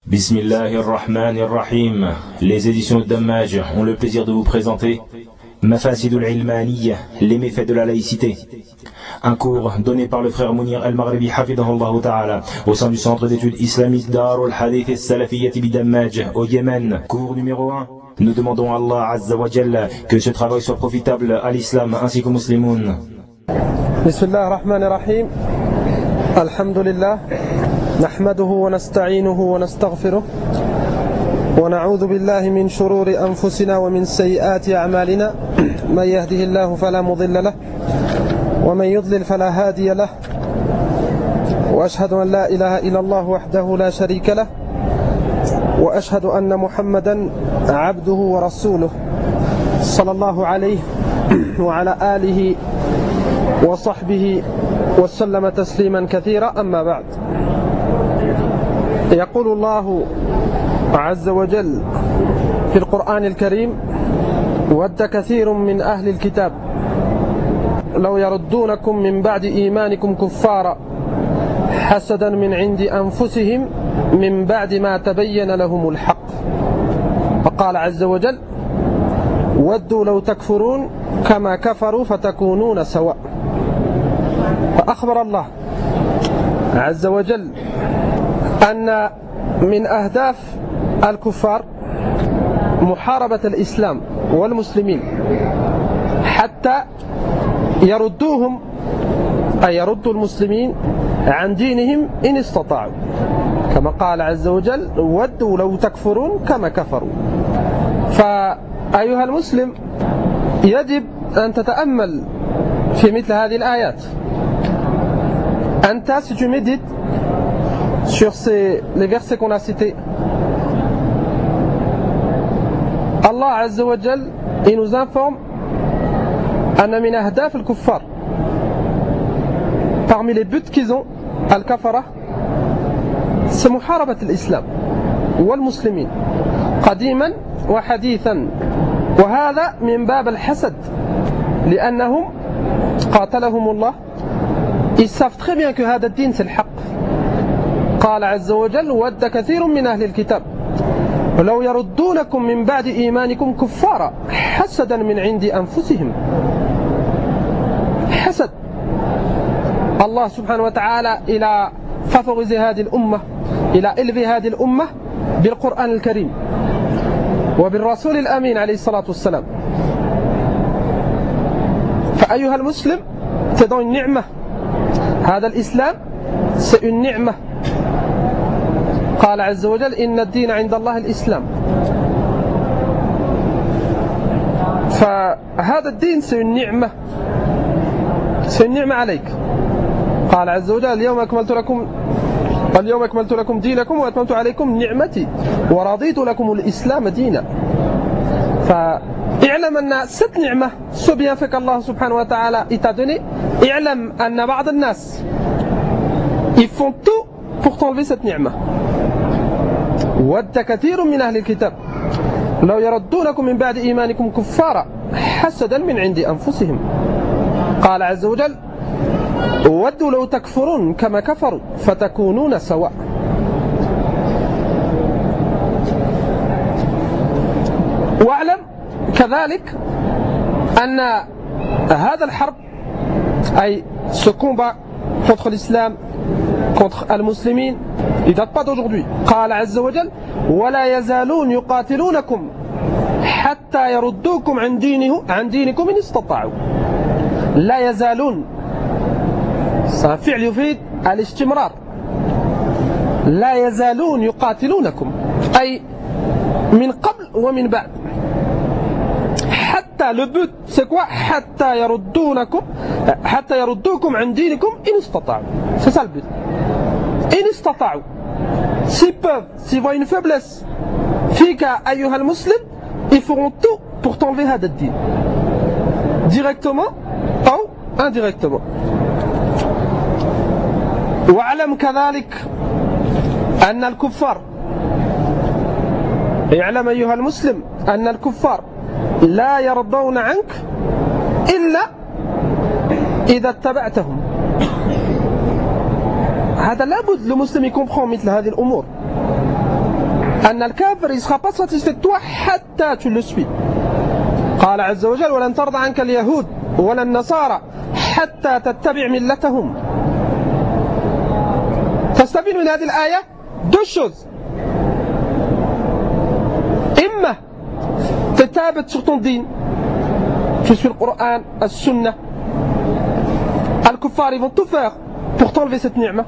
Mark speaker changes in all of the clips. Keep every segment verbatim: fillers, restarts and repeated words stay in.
Speaker 1: Bismillahirrahmanirrahim. Les éditions Dammaj ont le plaisir de vous présenter Mafasidul Ilmaniyya, les méfaits de la laïcité. Un cours donné par le frère Mounir Al-Maghribi Hafidahullah Ta'ala au sein du centre d'études islamiques Darul Hadith Al-Salafiyyati bi Dammaj au Yémen. Cours numéro un. Nous demandons à Allah Azza wa Jalla que ce travail soit profitable à l'islam ainsi qu'aux musulmans.
Speaker 2: Bismillahirrahmanirrahim. Alhamdulillah. نحمده ونستعينه ونستغفره ونعوذ بالله من شرور أنفسنا ومن سيئات أعمالنا من يهده الله فلا مضل له ومن يضلل فلا هادي له وأشهد أن لا إله إلا الله وحده لا شريك له وأشهد أن محمدا عبده ورسوله صلى الله عليه وعلى آله وصحبه وسلم تسليما كثيرا. أما بعد، يقول الله عز وجل في القرآن الكريم: ود كثير من أهل الكتاب لو يردونكم من بعد إيمانكم كفارا حسدا من عند أنفسهم من بعد ما تبين لهم الحق. فقال عز وجل: ودوا لو تكفرون كما كفروا فتكونون سواء. فأخبر الله عز وجل أن من أهداف الكفار محاربة الإسلام والمسلمين حتى يردوهم، أي يردوا المسلمين عن دينهم إن استطاعوا، كما قال عز وجل: ودوا لو تكفرون كما كفروا. فأيها المسلم، يجب أن تتأمل في مثل هذه الآيات. أنت si tu médites sur ces, les versets qu'on a cités, Allah Azza wa Jal, il nous informe أن من أهداف الكفار, parmi les buts qu'ils ont, al-kafara, c'est محاربة الإسلام والمسلمين قديما وحديثا، وهذا من باب الحسد لأنهم قاتلهم الله. Ils savent très bien que هذا الدين c'est le حق. قال عز وجل: ود كثير من أهل الكتاب لو يردونكم من بعد إيمانكم كفارا حسدا من عند أنفسهم. حسد. Allah subhanahu wa ta'ala, il a favorisé هذه الأمة, il a élevé هذه الأمة بالقرآن الكريم وبالرسول الأمين عليه الصلاة والسلام. فأيها المسلم, c'est dans une ni'mah. هذا الإسلام c'est une ni'mah. قال عز وجل: إن الدين عند الله الإسلام. فهذا الدين c'est une ni'mah, c'est une ni'mah عليك. قال عز وجل: اليوم أكملت لكم اليوم أكملت لكم دينكم وأتممت عليكم نعمتي ورضيت لكم الإسلام دينا. فاعلم أن cette ni'mah, ce bienfait qu'Allah subhanahu wa ta'ala il t'a donné, اعلم أن بعض الناس ils font tout pour t'enlever cette ni'mah. ود كثير من أهل الكتاب لو يردونكم من بعد إيمانكم كفارا حسدا من عند أنفسهم. قال عز وجل: ودوا لو تكفرون كما كفروا فتكونون سواء. واعلم كذلك أن هذا الحرب, أي ce combat contre l'islam, contre المسلمين, il ne date pas d'aujourd'hui. قال عز وجل: ولا يزالون يقاتلونكم حتى يردوكم عن دينه عن دينكم إن استطاعوا. لا يزالون, c'est un فعل يفيد الاستمرار. لا يزالون يقاتلونكم, أي من قبل ومن بعد. حتى le but c'est quoi? حتى يردونكم حتى يردوكم عن دينكم إن استطاعوا. C'est ça le but. إن استطاعوا. S'ils peuvent, s'ils voient une faiblesse, فيك أيها المسلم, ils feront tout pour t'enlever هذا الدين, directement أو indirectement. واعلم كذلك أن الكفار, اعلم أيها المسلم أن الكفار لا يرضون عنك إلا إذا اتبعتهم. هذا لابد المسلم يكون مثل هذه الأمور. أن الكافر ne sera pas satisfait de toi حتى tu le suis. قال عز وجل ولن ترضى عنك اليهود ولا النصارى حتى تتبع ملتهم. تستفيد من هذه الآية deux choses. إما تثابت sur ton دين, tu suis le Coran, la Sunna. الكفار ils vont tout faire pour t'enlever cette ni'ma.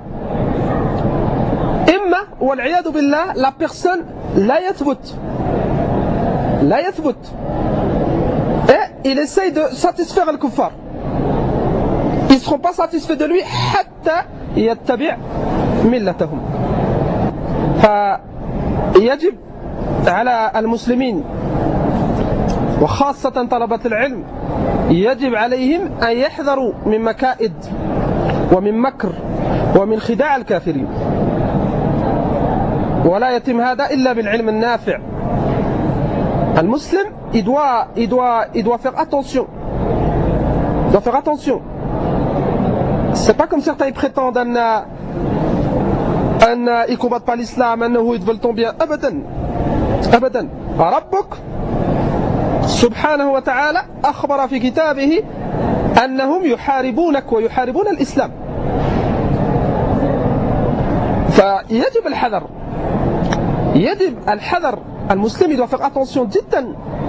Speaker 2: إما والعياذ بالله la personne لا يثبت لا يثبت et il essaye de satisfaire le kuffar. Ils ne seront pas satisfaits de lui حتى يتبع ملتهم. فيجب على المسلمين وخاصة طلبة العلم يجب عليهم أن يحذروا من مكائد ومن مكر ومن خداع الكافرين. ولا يتم هذا إلا بالعلم النافع. المسلم il doit, il doit, il doit faire attention. Il doit faire attention. C'est pas comme certains ils prétendent أن أن ils combattent pas l'islam, أنه ils veulent ton bien. أبدا أبدا. ربك سبحانه وتعالى أخبر في كتابه أنهم يحاربونك ويحاربون الإسلام. فيجب الحذر. يجب الحذر. المسلم doit faire attention جدا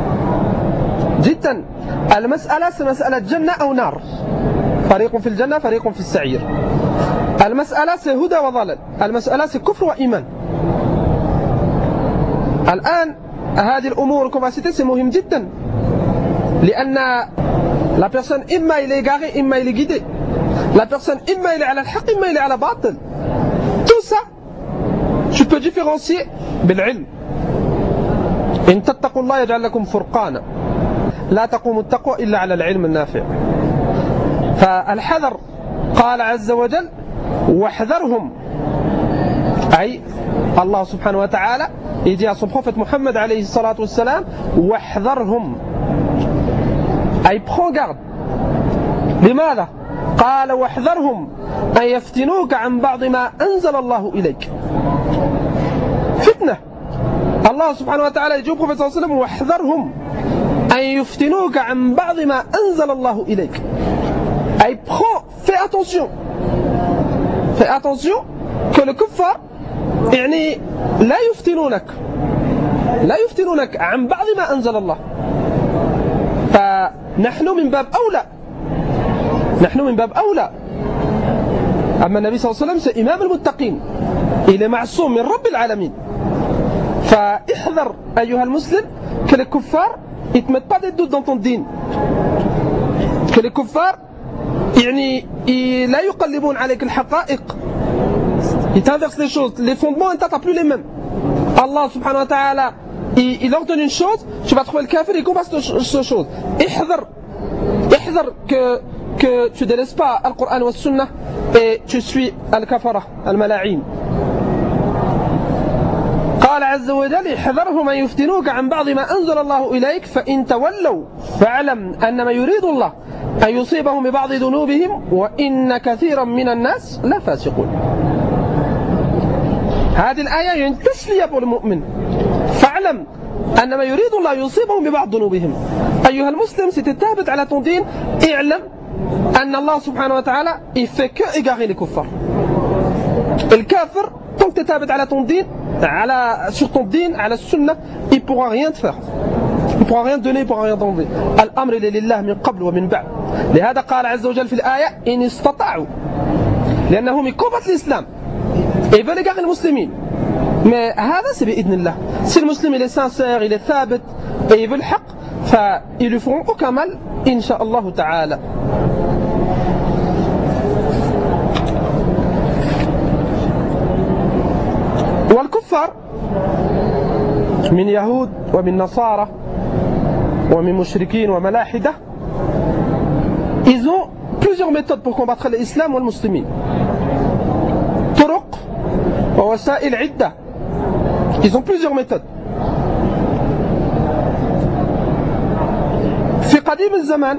Speaker 2: جدا. المسألة مسألة جنة أو نار. فريق في الجنة فريق في السعير. المسألة هدى وضلال. المسألة كفر وإيمان. الآن هذه الأمور كوماسيتي سي مهم جدا لأن la personne إما il est égaré إما il est guidé. La personne إما il est على الحق إما il est على باطل. Tout ça tu peux différencier بالعلم. إن تتقوا الله يجعل لكم فرقانا. لا تقوم التقوى إلا على العلم النافع. فالحذر قال عز وجل واحذرهم أي الله سبحانه وتعالى il dit à son prophète Mohammed alayhi salatu wassalam واحذرهم أي prends garde. لماذا؟ قال واحذرهم أن يفتنوك عن بعض ما أنزل الله إليك. فتنة. الله سبحانه وتعالى يجيب prophète صلى الله عليه وسلم واحذرهم أن يفتنوك عن بعض ما أنزل الله إليك. أي prends, fais attention. Fais attention que le kuffar يعني لا يفتنونك لا يفتنونك عن بعض ما أنزل الله. فنحن من باب أولى نحن من باب أولى. أما النبي صلى الله عليه وسلم c'est إمام المتقين. Il est معصوم من رب العالمين. فاحذر أيها المسلم que les kuffars ils te mettent pas des doutes dans ton dîn. Que les kuffars يعني لا يقلبون عليك الحقائق. Il t'inverse les choses. Les fondements, tu n'as plus les mêmes. Allah subhanahu wa ta'ala, il, il ordonne une chose, tu vas trouver le kafir, il combat cette chose. Ihdar, ihdar que, que tu ne délaisses pas le Coran ou la Sunna et tu suis al-kafara, al-mala'in. قال عز وجل احذرهم أن يفتنوك عن بعض ما أنزل الله إليك فإن تولوا فاعلم أنما يريد الله أن يصيبهم ببعض ذنوبهم وإن كثيرا من الناس لا فاسقون. هذه الآية يعني تسلية للمؤمن. فاعلم أنما يريد الله يصيبهم ببعض ذنوبهم. أيها المسلم ستثابت على ton دين اعلم أن الله سبحانه وتعالى il fait que égarer les kuffars. الكافر tant que tu ثابت على ton دين على sur ton دين على السنة il pourra rien te faire. Il pourra rien donner, il pourra rien t'enlever. الأمر لله من قبل ومن بعد. لهذا قال عز وجل في الآية إن استطاعوا لأنهم يكوبت الإسلام. Et ils veulent égarer les musulmans. Mais هذا c'est بإذن الله. Si le musulman il est sincère, il est ثابت et il veut le haq, فإils lui feront aucun mal إن شاء الله تعالى. والكفار من يهود ومن نصارى ومن مشركين وملاحدة ils ont plusieurs méthodes pour combattre l'islam et les musulmans. طرق ووسائل عدة. Ils ont plusieurs méthodes. في قديم الزمان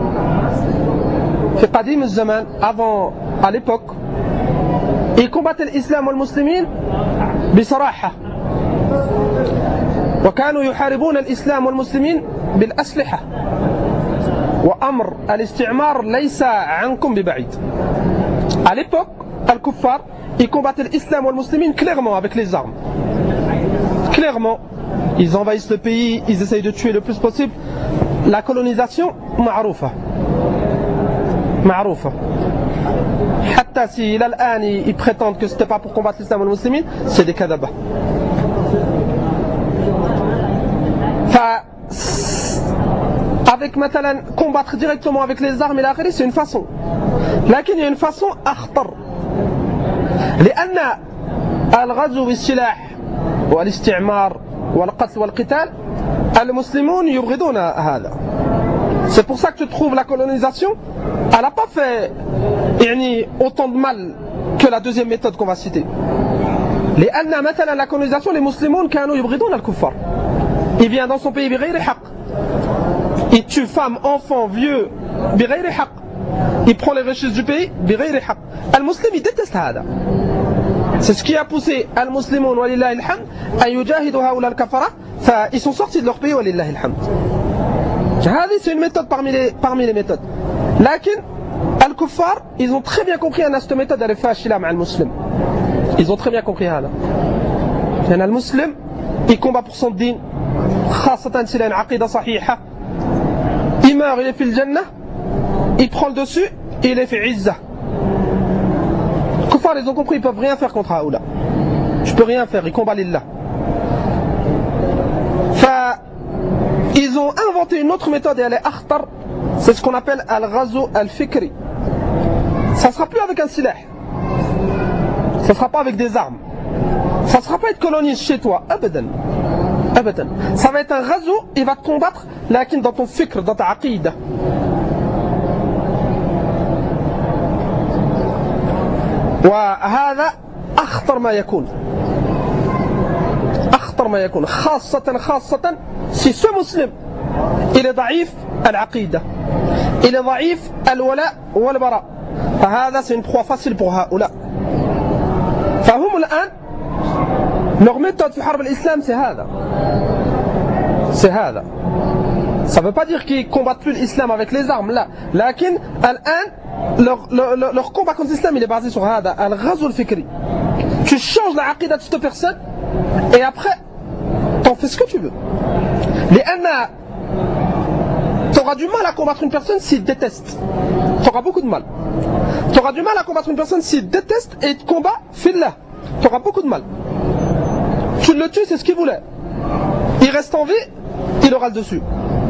Speaker 2: في قديم الزمان avant à l'époque ils combattaient l'islam et les musulmans بصراحة وكانوا يحاربون الإسلام والمسلمين بالأسلحة وأمر الاستعمار ليس عنكم ببعيد. À l'époque, al-Kuffar, ils combattaient l'islam et les musulmans clairement avec les armes. Clairement, ils envahissent le pays, ils essayent de tuer le plus possible. La colonisation, ma'roufa. Ma'roufa. Hatta si là, ils prétendent que c'était pas pour combattre l'islam et les musulmans, c'est des kadabas. Avec مثلا combattre directement avec les armes et la c'est une façon. لكن il y a une façon أخطر. لأن الغزو بالسلاح والاستعمار والقتل والقتال المسلمون يبغضون هذا. C'est pour ça que tu trouves la colonisation, elle n'a pas fait يعني autant de mal que la deuxième méthode qu'on va citer. لأن مثلا la colonisation les musulmans كانوا يبغضون الكفار. Il vient dans son pays بغير حق. Il tue femmes, enfants, vieux, بغير حق. Il prend les richesses du pays, بغير حق. المسلم il déteste هذا. C'est ce qui a poussé المسلمون ولله الحمد أن يجاهدوا هؤلاء الكفرة. فإils sont sortis de leur pays ولله الحمد. هذه c'est une méthode parmi les parmi les méthodes. لكن الكفار ils ont très bien compris أن cette méthode elle est فاشلة مع المسلم. Ils ont très bien compris هذا. لأن المسلم il combat pour son دين. خاصة s'il a une عقيدة صحيحة. Il meurt, il est fait le Jannah, il prend le dessus et il est fait Izzah. Les kuffars, ils ont compris, ils peuvent rien faire contre Haoula. Je peux rien faire, ils combattent l'Illah. Ils ont inventé une autre méthode et elle est akhtar, c'est ce qu'on appelle al-ghazu al-fikri. Ça ne sera plus avec un silah, ça ne sera pas avec des armes, ça ne sera pas être coloniste chez toi, abadan. Abadan. Ça va être un ghazu, il va te combattre lakin dans ton fikr, dans ta aqida. وهذا أخطر ما يكون أخطر ما يكون خاصة خاصة si ce musulman il est ضعيف العقيدة il est ضعيف الولاء والبراء فهذا c'est une proie facile pour هؤلاء فهم الآن leur méthode في حرب الإسلام c'est هذا c'est هذا ça ne veut pas dire qu'ils combattent plus l'islam avec les armes là لكن الآن leur, leur, leur combat contre l'islam il est basé sur هذا الغزو الفكري tu changes la aqida de cette personne et après t'en fais ce que tu veux لأن t'auras du mal à combattre une personne s'il déteste t'auras beaucoup de mal t'auras du mal à combattre une personne s'il déteste et te combat fillah t'auras beaucoup de mal tu le tues c'est ce qu'il voulait il reste en vie il aura le dessus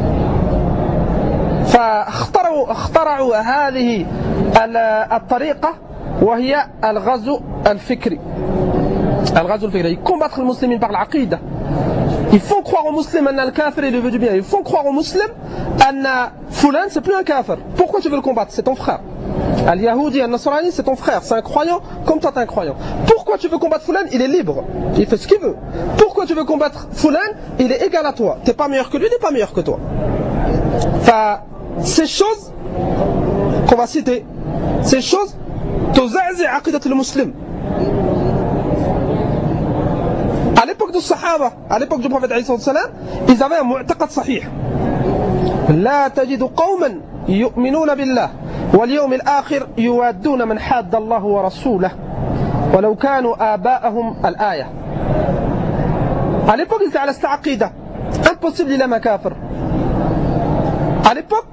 Speaker 2: فاخترعوا اخترعوا هذه الطريقة وهي الغزو الفكري الغزو الفكري ils combattent les musulmans par l'aqida ils font croire aux musulmans أن الكافر il veut du bien ils font croire aux musulmans أن فلان c'est plus un kafir pourquoi tu veux le combattre c'est ton frère Al-Yahudi, Al-Nasrani, c'est ton frère, c'est un croyant comme toi t'es un croyant. Pourquoi tu veux combattre Foulan? Il est libre, il fait ce qu'il veut. Pourquoi tu veux combattre Foulan? Il est égal à toi. T'es pas meilleur que lui, il n'est pas meilleur que toi. Enfin, ces choses qu'on va citer, ces choses, tuzazi aqidat al-muslim. À l'époque du Sahaba, à l'époque du prophète alayhi salam, ils avaient un mu'taqad sahih. La tajidu qawman yu'minuna billah. واليوم الآخر يوادون من حاد الله ورسوله ولو كانوا آباءهم الآية. À l'époque ils étaient على العقيدة impossible il est un kafir. À l'époque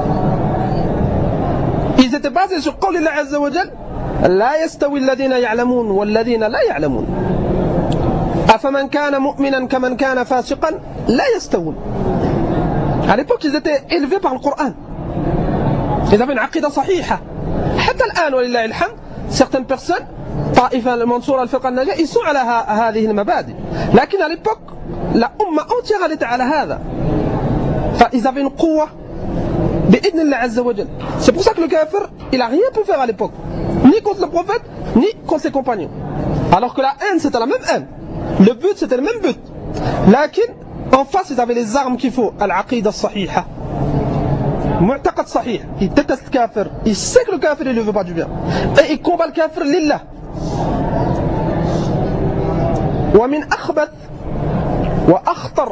Speaker 2: ils étaient basés sur قول الله عز وجل لا يستوي الذين يعلمون والذين لا يعلمون أفمن كان مؤمنا كمن كان فاسقا لا يستوون. À l'époque ils étaient élevés par le Coran. Ils avaient une aqida sahiha. حتى الآن ولله الحمد certaines personnes طائفة المنصورة الفرقة الناجية ils sont على هذه المبادئ. لكن à l'époque la umma entière elle était على هذا. فإils avaient une قوة بإذن الله عز وجل. C'est pour ça que le kafir il a rien pu faire à l'époque, ni contre le prophète, ni contre ses compagnons. Alors que la haine c'était la même haine. Le but c'était le même but. لكن en face ils avaient les armes qu'il faut. Al-aqida sahiha. Mu'taqad sahih, il déteste le kafir, il sait que le kafir il ne veut pas du bien et il combat le kafir lillah. ومن أخبث وأخطر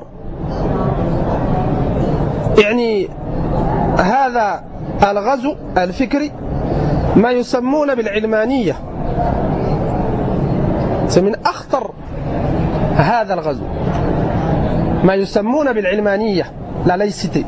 Speaker 2: يعني هذا الغزو الفكري ما يسمون بالعلمانية. من أخطر هذا الغزو ما يسمون بالعلمانية لا laïcité.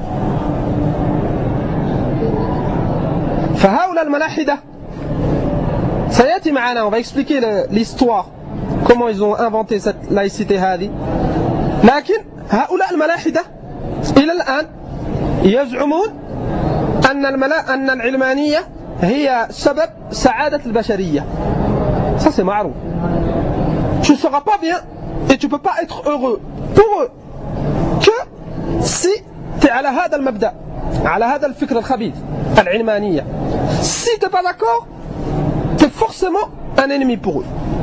Speaker 2: فهؤلاء الملاحدة سيأتي معنا on va expliquer l'histoire comment ils ont inventé cette laïcité هذه. لكن هؤلاء الملاحدة إلى الآن يزعمون أن الملا أن العلمانية هي سبب سعادة البشرية. Ça c'est معروف. Tu ne seras pas bien et tu ne peux pas être heureux pour eux que si tu es على هذا المبدأ على هذا الفكر الخبيث العلمانية. Si tu n'es pas d'accord, tu es forcément un ennemi pour eux.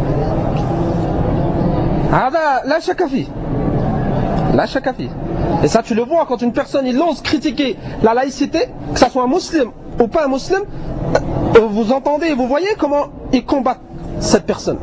Speaker 2: هذا لا شك فيه. لا شك فيه. Et ça tu le vois quand une personne il ose critiquer la laïcité, que ça soit un musulman ou pas un musulman, vous entendez et vous voyez comment ils combattent cette personne.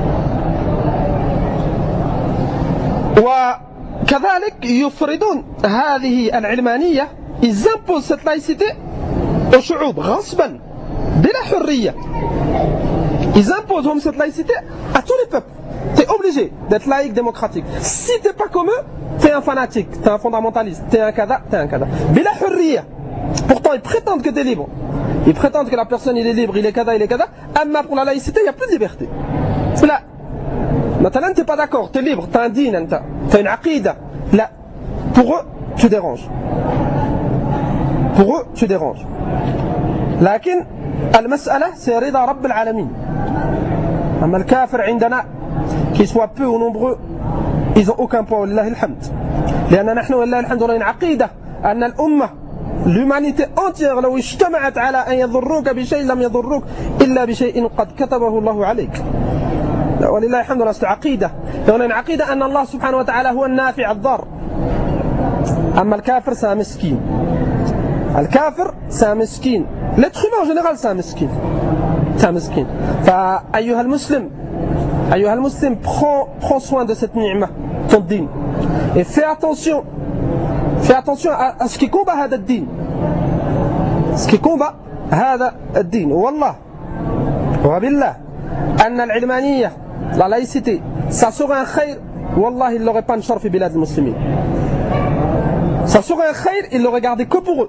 Speaker 2: وكذلك يفرضون هذه العلمانية ils imposent cette laïcité aux شعوب غصبا بلا حرية. Ils imposent cette laïcité à tous les peuples. Tu es obligé d'être laïque démocratique. Si tu n'es pas comme eux, tu es un fanatique, tu es un fondamentaliste, tu es un kada, tu es un kada. Bila hurriya. Pourtant ils prétendent que tu es libre. Ils prétendent que la personne il est libre, il est kada, il est kada. Mais pour la laïcité, il n'y a plus de liberté. Là, maintenant tu n'es pas d'accord, tu es libre, tu as un din, tu as une aqida. Là, pour eux, tu déranges. Pour eux, tu déranges. لكن المسألة c'est رضا رب العالمين. أما الكافر عندنا qu'ils soient peu ou nombreux ils n'ont aucun poids والله الحمد. لأن نحن والله الحمد لله عقيدة أن الأمة l'humanité entière لو اجتمعت على أن يضروك بشيء لم يضروك إلا بشيء قد كتبه الله عليك. ولله الحمد لله عقيدة. لأن عقيدة أن الله سبحانه وتعالى هو النافع الضار. أما الكافر c'est un مسكين. الكافر c'est un مسكين. L'être humain en général c'est un مسكين. C'est un مسكين. فأيها المسلم أيها المسلم prends, prends soin de cette ni'ma, ton din. Et fais attention, fais attention à, à ce qui combat هذا الدين. Ce qui combat هذا الدين. والله وبالله أن العلمانية la laïcité ça serait un خير والله il n'aurait pas de شر في بلاد المسلمين. Ça serait un خير il l'aurait gardé que pour eux.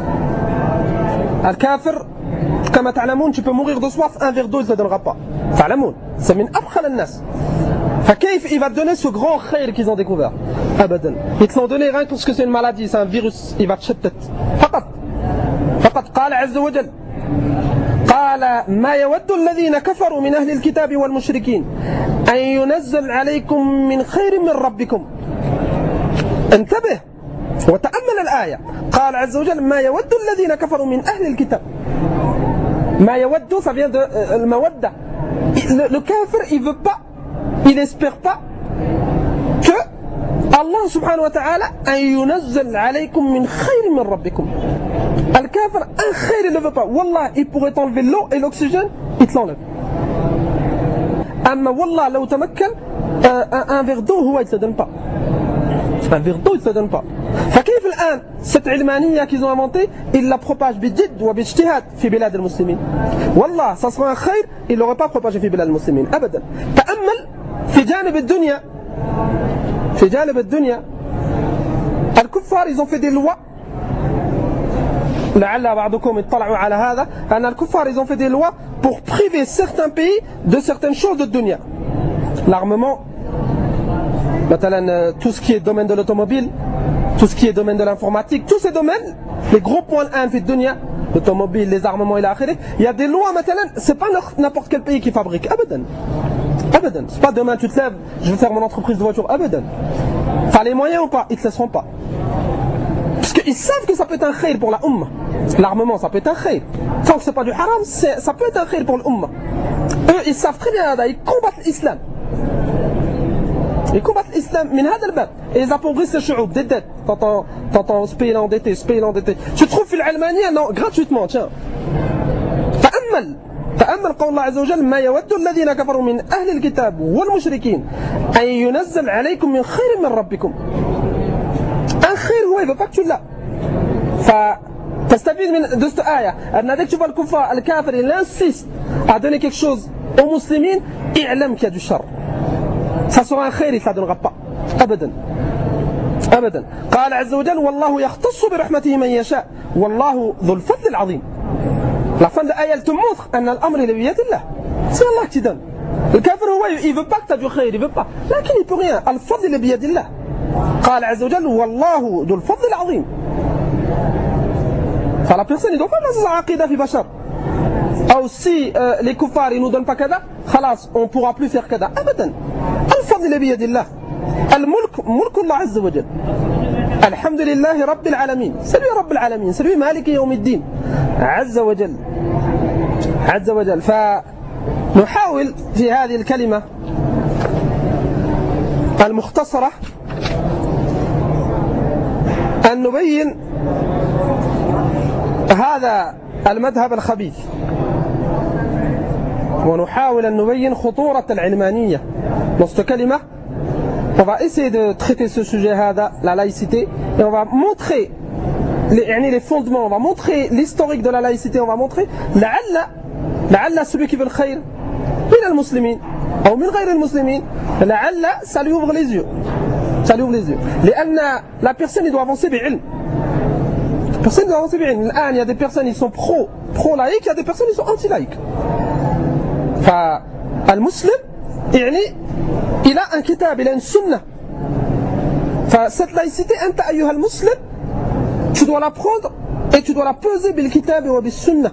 Speaker 2: الكافر كما تعلمون tu peux mourir de soif un verre d'eau il ne te donnera pas. تعلمون c'est من أبخل الناس. فكيف il va te donner ce grand خير qu'ils ont découvert. أبدا ils te l'ont donné rien parce que c'est une maladie, c'est un virus, il va te تشتت فقط. فقط قال عز وجل قال ما يود الذين كفروا من أهل الكتاب والمشركين أن ينزل عليكم من خير من ربكم. انتبه وتأمل الآية. قال عز وجل ما يود الذين كفروا من أهل الكتاب. ما يود ça vient de euh, المودة. Le, le kafir il veut pas, il espère pas que Allah subhanahu wa ta'ala أن ينزل عليكم من خير من ربكم. Le kafir un خير il ne veut pas. Wallah il pourrait t'enlever l'eau et l'oxygène, il te l'enlève. أما والله لو تمكن un verre d'eau هو il te donne pas. Un verre d'eau il te donne pas. فكيف الآن cette علمانية qu'ils ont inventée ils la propagent بجد وباجتهاد في بلاد المسلمين. والله ça serait un خير ils l'auraient pas propagé في بلاد المسلمين أبدا. تأمل في جانب الدنيا في جانب الدنيا الكفار ils ont fait des lois. لعل بعضكم اطلعوا على هذا أن الكفار ils ont fait des lois pour priver certains pays de certaines choses de dunya. L'armement, مثلا tout ce qui est domaine de l'automobile, tout ce qui est domaine de l'informatique, tous ces domaines, les gros points un في الدنيا, l'automobile, les armements إلى آخره, il y a des lois مثلا, c'est pas n'importe quel pays qui fabrique, أبدا. أبدا. C'est pas demain tu te lèves, je vais faire mon entreprise de voiture, أبدا. T'as les moyens ou pas, ils te laisseront pas. Parce qu'ils savent que ça peut être un khayr pour la umma. L'armement, ça peut être un khayr. Tant que c'est pas du haram, ça peut être un khayr pour l'umma. Eux, ils savent très bien, ils combattent l'islam. Ils combattent l'islam, min hada al-bab. Et ils appauvrissent les chououb, des dettes. T'entends, t'entends, ce pays l'endetté, ce pays l'endetté. Tu trouves fil almania, non, gratuitement, tiens. Ta'ammal. تأمل قول الله عز وجل ما يود الذين كفروا من أهل الكتاب والمشركين أن ينزل عليكم من خير من ربكم. Un خير هو يبقى tu l'as. فتستفيد من de cette آية أن dès que tu vois le kuffar, le kafir, il insiste à donner quelque chose aux musulmans, اعلم qu'il y a du shar. Ça sera un خير, il ne donnera pas. أبدا. أبدا. قال عز وجل والله يختص برحمته من يشاء والله ذو الفضل العظيم. La fin de l'ayah, elle te montre que l'amr est biyadillah. C'est Allah qui donne. Le kafir, il ne veut pas que tu aies du khayr, il ne veut pas. Mais il ne peut rien. Al-fadl est biyadillah. قال عز وجل والله ذو الفضل العظيم. Enfin, la personne ne doit pas lancer sa aqida fi bashar. Ou si euh, les kuffars ne nous donnent pas kada, khalas, on ne pourra plus faire kada. Abadan. Al-fadl est biyadillah. Al-mulk, mulk Allah azza wa jal. الحمد لله رب العالمين. C'est lui رب العالمين. C'est lui مالك يوم الدين. عز وجل. عز وجل. فنحاول في هذه الكلمة المختصرة أن نبين هذا المذهب الخبيث ونحاول أن نبين خطورة العلمانية. Dans cette كلمة on va essayer de traiter ce sujet, la laïcité, et on va montrer les, les fondements, on va montrer l'historique de la laïcité, on va montrer لعل لعل celui qui veut le khayr من المسلمين أو من غير المسلمين لعل ça lui ouvre les yeux, ça lui ouvre les yeux. لأن la personne il doit avancer بعلم. La personne doit avancer بعلم. الآن il y a des personnes ils sont pro pro laïcs, il y a des personnes ils sont anti laïcs. فالمسلم يعني il a un kitab, il a une sunnah. Cette laïcité, أنت أيها المسلم, tu dois la prendre et tu dois la peser بالكتاب وبالسنة.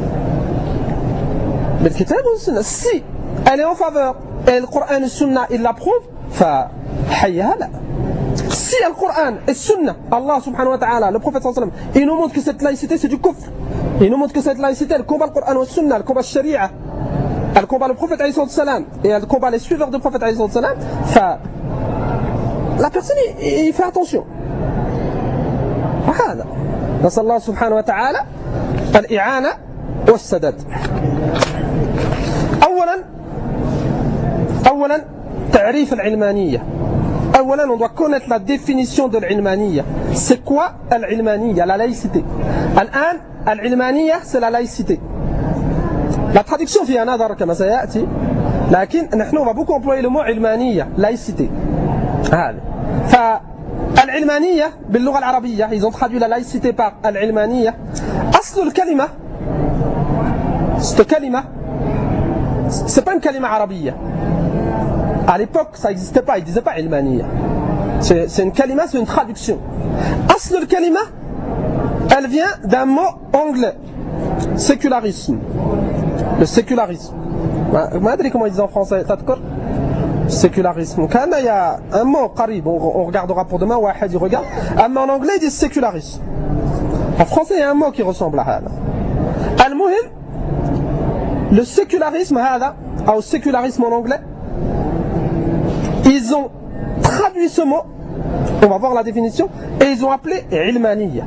Speaker 2: بالكتاب والسنة. Si elle est en faveur et le Coran et le Sunna il l'approuve, فحيها لا. Si le Coran et le Sunna, Allah subhanahu wa ta'ala, le prophète sallallahu alayhi wa sallam, il nous montre que cette laïcité c'est du kufr. Il nous montre que cette laïcité elle combat le Coran et le Sunna, elle combat le sharia. Elle combat le prophète alayhi salam et elle combat les suiveurs du prophète alayhi salam. La personne il, il fait attention. وهذا نسأل الله سبحانه وتعالى الإعانة والسداد. أولا أولا تعريف العلمانية. أولا on doit connaître la définition de l'ilmaniyya. C'est quoi l'ilmaniyya? La laïcité. الآن العلمانية c'est la laïcité. La traduction فيها نظر كما سيأتي لكن نحن on va beaucoup employer le mot علمانية laïcité. هذا فالعلمانية باللغة العربية ils ont traduit la laïcité par العلمانية. أصل الكلمة cette كلمة c'est pas une كلمة عربية. À l'époque ça n'existait pas, ils disaient pas علمانية. C'est, c'est une كلمة, c'est une traduction. أصل الكلمة elle vient d'un mot anglais, sécularisme. Le sécularisme. Je ne sais pas comment ils disent en français. Sécularisme. Il y a un mot qarib, on regardera pour demain, il regarde. Mais en anglais, ils disent sécularisme. En français, il y a un mot qui ressemble à ça. Al-Muhim, le sécularisme, ou sécularisme en anglais, ils ont traduit ce mot, on va voir la définition, et ils ont appelé ilmaniyya.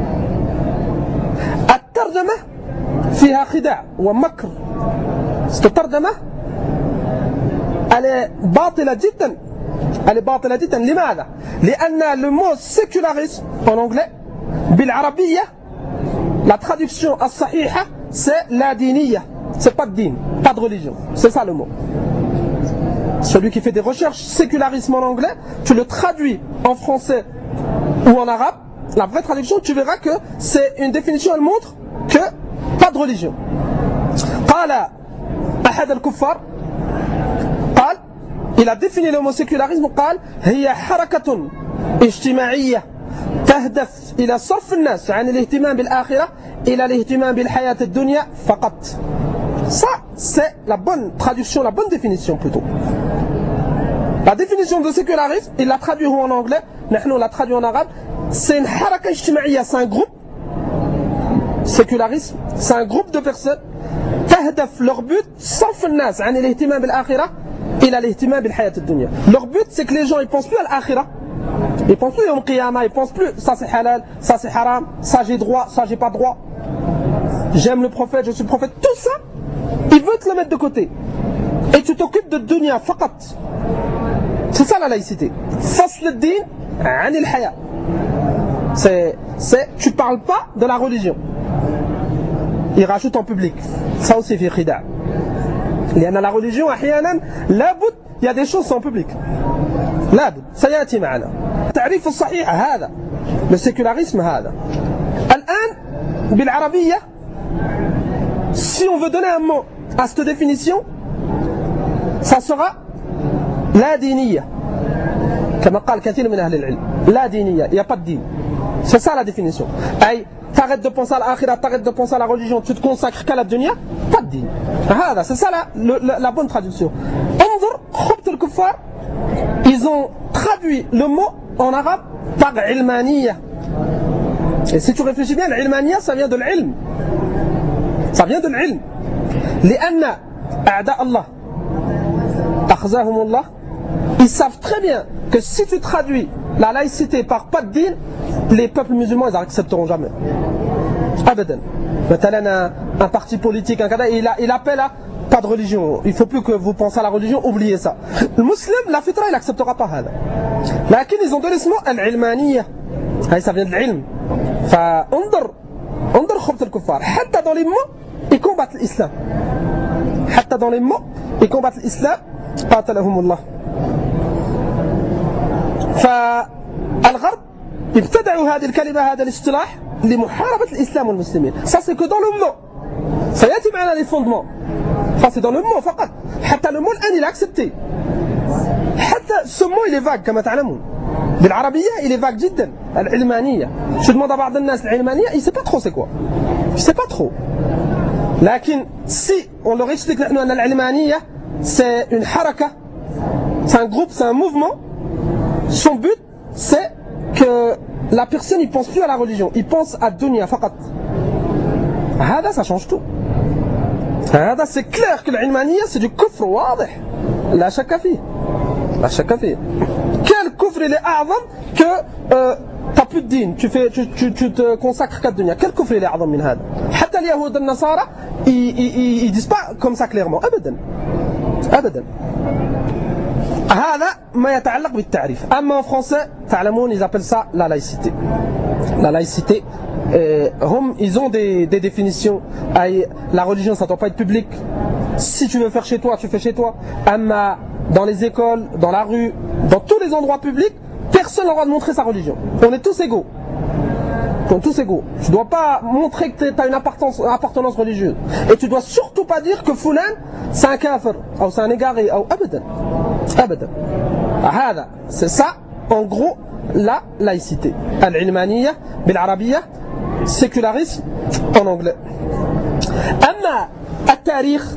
Speaker 2: At-tarjama فيها خداع ومكر. cette tarjama elle est باطلة جدا. elle est باطلة جدا. لماذا؟ لأن le mot sécularisme en anglais بالعربية la traduction الصحيحة c'est la diniyya. c'est pas de din, pas de religion. c'est ça le mot. Celui qui fait des recherches sécularisme en anglais, tu le traduis en français ou en arabe, la vraie traduction, tu verras que c'est une définition, elle montre que pas de religion. قال أحد الكفار قال il a défini l'homosexualisme قال هي حركة اجتماعية تهدف إلى صرف الناس عن الاهتمام بالآخرة إلى الاهتمام بالحياة الدنيا فقط. Ça c'est la bonne traduction, la bonne définition plutôt. La définition de sécularisme, il l'a traduit en anglais, nous l'a traduit en arabe, c'est une haraka ijtima'iyya, c'est un groupe. Sécularisme, c'est un groupe de personnes تهدف leur but صرف الناس عن الاهتمام بالآخرة إلى الاهتمام بالحياة الدنيا. Leur but c'est que les gens ils pensent plus à l'akhira. Ils pensent plus au qiyamah, ils pensent plus ça c'est halal, ça c'est haram, ça j'ai droit, ça j'ai pas droit. J'aime le prophète, je suis le prophète, tout ça il veut te le mettre de côté. Et tu t'occupes de dunya, faqat. C'est ça la laïcité. Fasl ad-din an al-haya. C'est, c'est, tu parles pas de la religion. Il rajoute en public. Ça aussi fait khida'. لأن la religion, أحيانا لابد il y a des choses en public. لابد سيأتي معنا. التعريف الصحيح هذا. Le sécularisme هذا. الآن بالعربية, si on veut donner un mot à cette définition, ça sera لا دينية. كما قال كثير من أهل العلم. لا دينية, il n'y a pas de دين. C'est ça la définition. أي t'arrêtes de penser à l'akhira, t'arrêtes de penser à la religion, tu te consacres qu'à la dunya, pas de din. Ah, c'est ça la, la, la bonne traduction. Anzur, khubт al-kuffar, ils ont traduit le mot en arabe par ilmaniya. Et si tu réfléchis bien, l'ilmaniya, ça vient de l'ilm. Ça vient de l'ilm. لأن أعداء الله أخزاهم الله, ils savent très bien que si tu traduis la laïcité par pas de din, les peuples musulmans, ils n'accepteront jamais. Abadan. Maintenant, un parti politique, un cadre, il, il appelle à pas de religion. Il ne faut plus que vous pensez à la religion, oubliez ça. Le musulman, la fitra, il n'acceptera pas ça. Mais ils ont donné ce mot, al-ilmaniya. Ça vient de l'ilm. فانظر انظر خبط الكفار. حتى dans les mots, ils combattent l'islam. حتى dans les mots, ils combattent l'islam. قاتلهم الله. فالغرب ابتدعوا هذه الكلمة, هذا الاصطلاح لمحاربة الإسلام والمسلمين. Ça c'est que dans le mot. سيأتي معنا les fondements. Ça c'est dans le mot فقط. حتى le mot الآن il est accepté. حتى ce mot il est vague كما تعلمون. بالعربية il est vague جدا. العلمانية. Je demande à بعض الناس العلمانية, il sait pas trop c'est quoi. Il sait pas trop. لكن si on leur explique نحن أن العلمانية c'est une حركة, c'est un groupe, c'est un mouvement. Son but c'est que la personne il pense plus à la religion, il pense à dunya faqat. هذا ça change tout. هذا c'est clair que l'ilmaniya c'est du kufr واضح. لا شك فيه. لا شك فيه. Quel kufr il est أعظم que euh, t'as plus de din, tu fais tu, tu, tu te consacres qu'à dunya. Quel kufr il est أعظم من هذا. حتى اليهود النصارى ils, ils, ils disent pas comme ça clairement. أبدا. أبدا. هذا ما يتعلق بالتعريف. أما en français تعلمون ils appellent ça la laïcité. La laïcité, euh, hum, ils ont des, des définitions. La religion ça ne doit pas être public. Si tu veux faire chez toi, tu fais chez toi. Amma dans les écoles, dans la rue, dans tous les endroits publics, personne n'a le droit de montrer sa religion. On est tous égaux. On est tous égaux. Tu ne dois pas montrer que tu as une appartenance, appartenance religieuse. Et tu ne dois surtout pas dire que Foulan c'est un kafir, ou c'est un égaré, ou abadan. Abadan. هذا c'est ça en gros la laïcité. Al-ilmaniya bil-arabiyya, sécularisme en anglais. أما التاريخ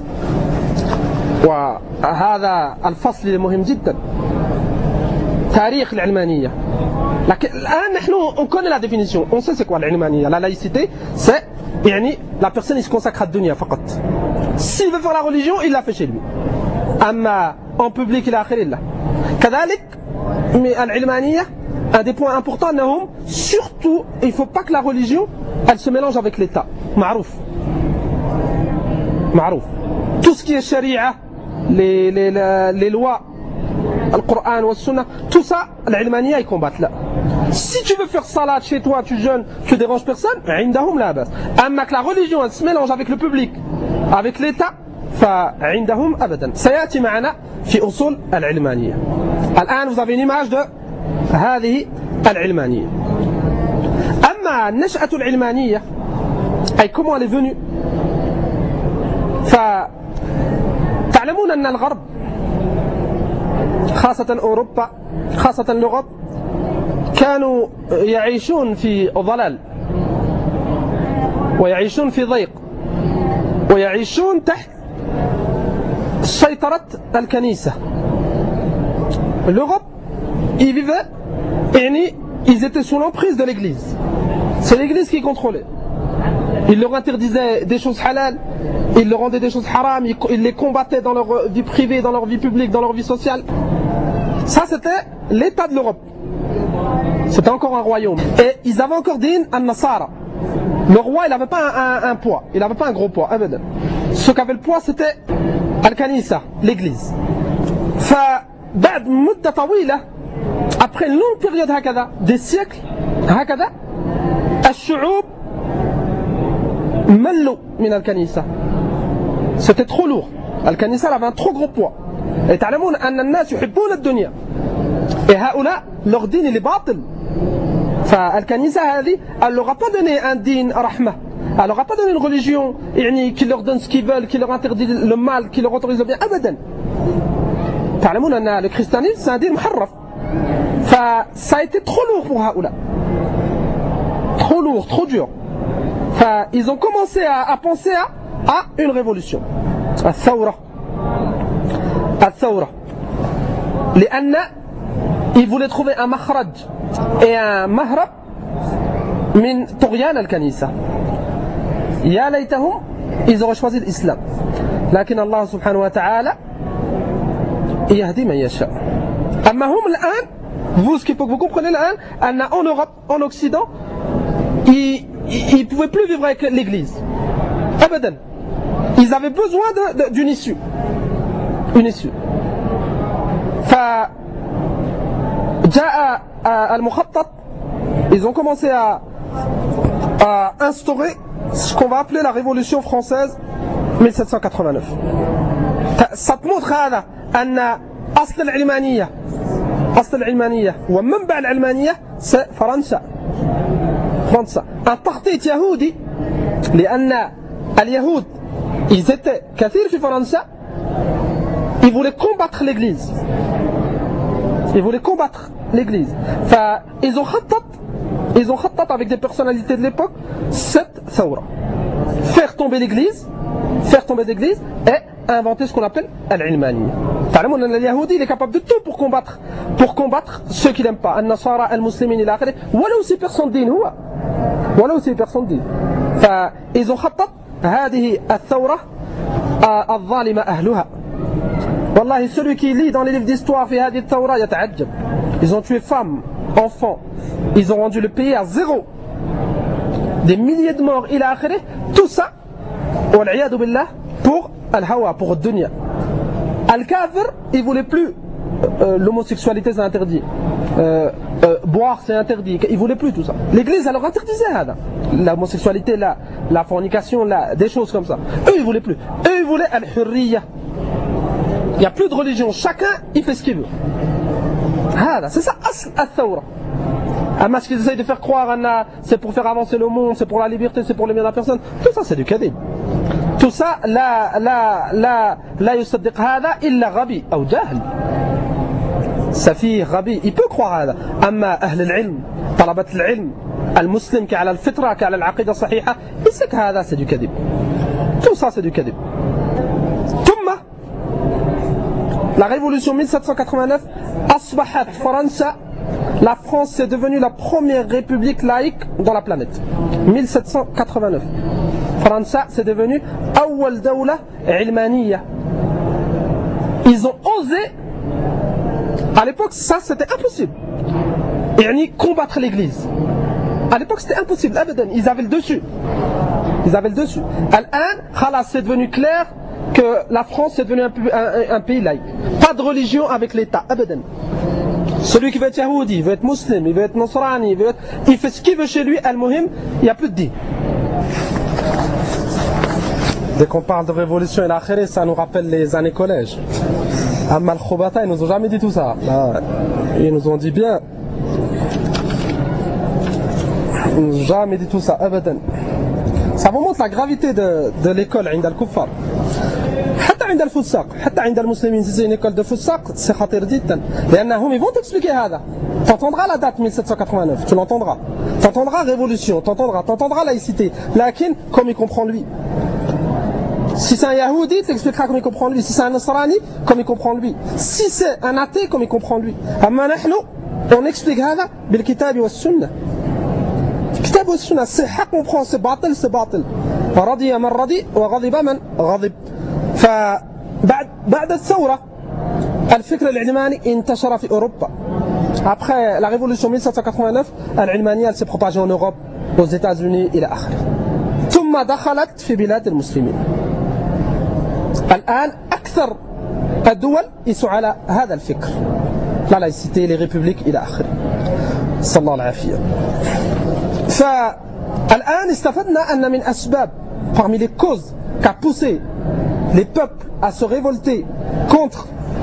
Speaker 2: وهذا الفصل المهم جدا, تاريخ العلمانية. لكن الآن نحن on connaît la définition, on sait c'est quoi l'ilmaniya. La laïcité c'est يعني la personne il se consacre à dunya فقط. S'il veut faire la religion, il l'a fait chez lui. أما en public il a akhir illah. كذلك العلمانية, un des points importants, surtout il ne faut pas que la religion elle se mélange avec l'État. معروف. معروف. Tout ce qui est sharia, les, les, les, les lois, le Coran ou le Sunna, tout ça, l'ilmaniya ils combattent là. Si tu veux faire salat chez toi, tu jeûnes, tu déranges personne, عندهم لا بأس. أما que la religion elle se mélange avec le public, avec l'État, فعندهم أبدا. سيأتي معنا في أصول العلمانية. الآن vous avez une image de هذه العلمانية. أما نشأة العلمانية, أي comment elle est venue, فتعلمون أن الغرب خاصة أوروبا خاصة الأوروب كانوا يعيشون في ضلال ويعيشون في ضيق ويعيشون تحت سيطرة الكنيسة. L'Europe, ils vivaient, et ils étaient sous l'emprise de l'église. C'est l'église qui contrôlait. Ils leur interdisaient des choses halal, ils leur rendaient des choses haram, ils les combattaient dans leur vie privée, dans leur vie publique, dans leur vie sociale. Ça c'était l'état de l'Europe. C'était encore un royaume. Et ils avaient encore din an-Nasara. Le roi il n'avait pas un, un, un poids, il n'avait pas un gros poids. ce qui avait le poids c'était Al-Kanisa, l'église. فبعد مدة طويلة, après une longue période هكذا, des siècles هكذا, الشعوب ملوا من الكنيسة. C'était trop lourd. الكنيسة avait un trop gros poids. Et تعلمون أن الناس يحبون الدنيا. Et هؤلاء leur دين اللي باطل. فالكنيسة هذه elle leur a pas donné un دين رحمة. Elle leur a pas donné une religion يعني qui leur donne ce qu'ils veulent, qui leur interdit le mal, qui leur autorise le bien. أبدا. تعلمون أن le christianisme c'est un دين محرف. فça a été trop lourd pour هؤلاء. Trop lourd, trop dur. Ils ont commencé à, à penser à, à une révolution. الثورة. الثورة. لأن ils voulaient trouver un مخرج et un مهرب من طغيان الكنيسة. يا ليتهم ils auraient choisi l'islam. لكن الله سبحانه وتعالى يهدي من يشاء. أما هم الآن, vous ce qu'il faut que vous compreniez الآن, en Europe, en Occident, ils ils ne pouvaient plus vivre avec l'église. Abadan. Ils avaient besoin de, de, d'une issue. Une issue. فجاء المخطط, ils ont commencé à, à instaurer ce qu'on va appeler la révolution française mille sept cent quatre-vingt-neuf. Ça te montre هذا أن أصل العلمانية أصل العلمانية ومنبع العلمانية c'est فرنسا. فرنسا. Un تخطيط يهودي لأن اليهود ils étaient كثير في فرنسا. Ils voulaient combattre l'église. Ils voulaient combattre l'église. فإils ont خطط ils ont خطط avec des personnalités de l'époque cette ثورة. Faire tomber l'église, faire tomber l'église et inventer ce qu'on appelle العلمانية. تعلمون أن اليهودي il est capable de tout pour combattre pour combattre ceux qui n'aiment pas. النصارى المسلمين إلى آخره. ولو سي personne دين هو. ولو سي personne دين. فإils ont خطط هذه الثورة الظالمة أهلها. والله celui qui lit dans les livres d'histoire في هذه الثورة يتعجب. Ils ont tué femmes, enfants. Ils ont rendu le pays à zéro. Des milliers de morts إلى آخره. Tout ça والعياذ بالله pour الهوى, pour الدنيا. Al-Kafir, il voulait plus euh, l'homosexualité, c'est interdit. Euh, euh, boire, c'est interdit. Il voulait plus tout ça. L'église, elle leur interdisait là. L'homosexualité, la, la fornication, là, des choses comme ça. Eux, ils voulaient plus. Eux, ils voulaient al-hurriya. Il n'y a plus de religion. Chacun, il fait ce qu'il veut. C'est ça, asl al-thawra. Amma, ce qu'ils essayent de faire croire, c'est pour faire avancer le monde, c'est pour la liberté, c'est pour le bien de la personne. Tout ça, c'est du kadib. Tout ça, لا لا لا لا يصدق هذا إلا غبي أو جاهل. سفيه غبي, il peut croire هذا. أما أهل العلم, طلبة العلم, المسلم كعلى الفطرة كعلى العقيدة الصحيحة, il sait que هذا c'est du kadib. Tout ça c'est du kadib. ثم la révolution mille sept cent quatre-vingt-neuf, أصبحت فرنسا, la France est devenue la première république laïque dans la planète. mille sept cent quatre-vingt-neuf. France c'est devenu أول دولة علمانية. Ils ont osé. À l'époque ça c'était impossible. يعني combattre l'église. À l'époque c'était impossible. أبدا. Ils avaient le dessus. Ils avaient le dessus. الآن خلاص c'est devenu clair que la France est devenue un, un, un pays laïque. Pas de religion avec l'État. أبدا. Celui qui veut être yahoudi, il veut être musulman, il veut être nasrani, il veut être... il fait ce qu'il veut chez lui. Al-Muhim, il n'y a plus de dit. Dès qu'on parle de révolution et l'akhiré, ça nous rappelle les années collège. Amma al-Khoubata, ils nous ont jamais dit tout ça. Là, ils nous ont dit bien. Ils nous ont jamais dit tout ça, abadan. Ça vous montre la gravité de, de l'école عند الكفار. حتى عند الفساق, حتى عند المسلمين, si c'est une école de fusaq, c'est khatir jiddan. لأنهم ils vont t'expliquer هذا. T'entendras la date mille sept cent quatre-vingt-neuf, tu l'entendras. T'entendras révolution, t'entendras, t'entendras laïcité. Lakin, comme il comprend lui. Si c'est un Yahoudi, il t'expliquera comme il comprend lui. Si c'est un Nasrani, comme il comprend lui. Si c'est un athée, comme il comprend lui. Amma nahnu, on explique هذا بالكتاب والسنة. الكتاب والسنة, c'est حق comprend, c'est باطل, c'est باطل. رضي من رضي وغضب من غضب. فبعد بعد الثورة الفكر العلماني انتشر في أوروبا. Après la révolution mille sept cent quatre-vingt-neuf, العلمانية s'est propagée en Europe, aux États-Unis إلى آخره. ثم دخلت في بلاد المسلمين. الآن أكثر الدول يسعوا على هذا الفكر لا laïcité les républiques إلى آخره صلى الله العافية. فالآن استفدنا أن من أسباب parmi les causes qu'a poussé les peuples à se révolter contre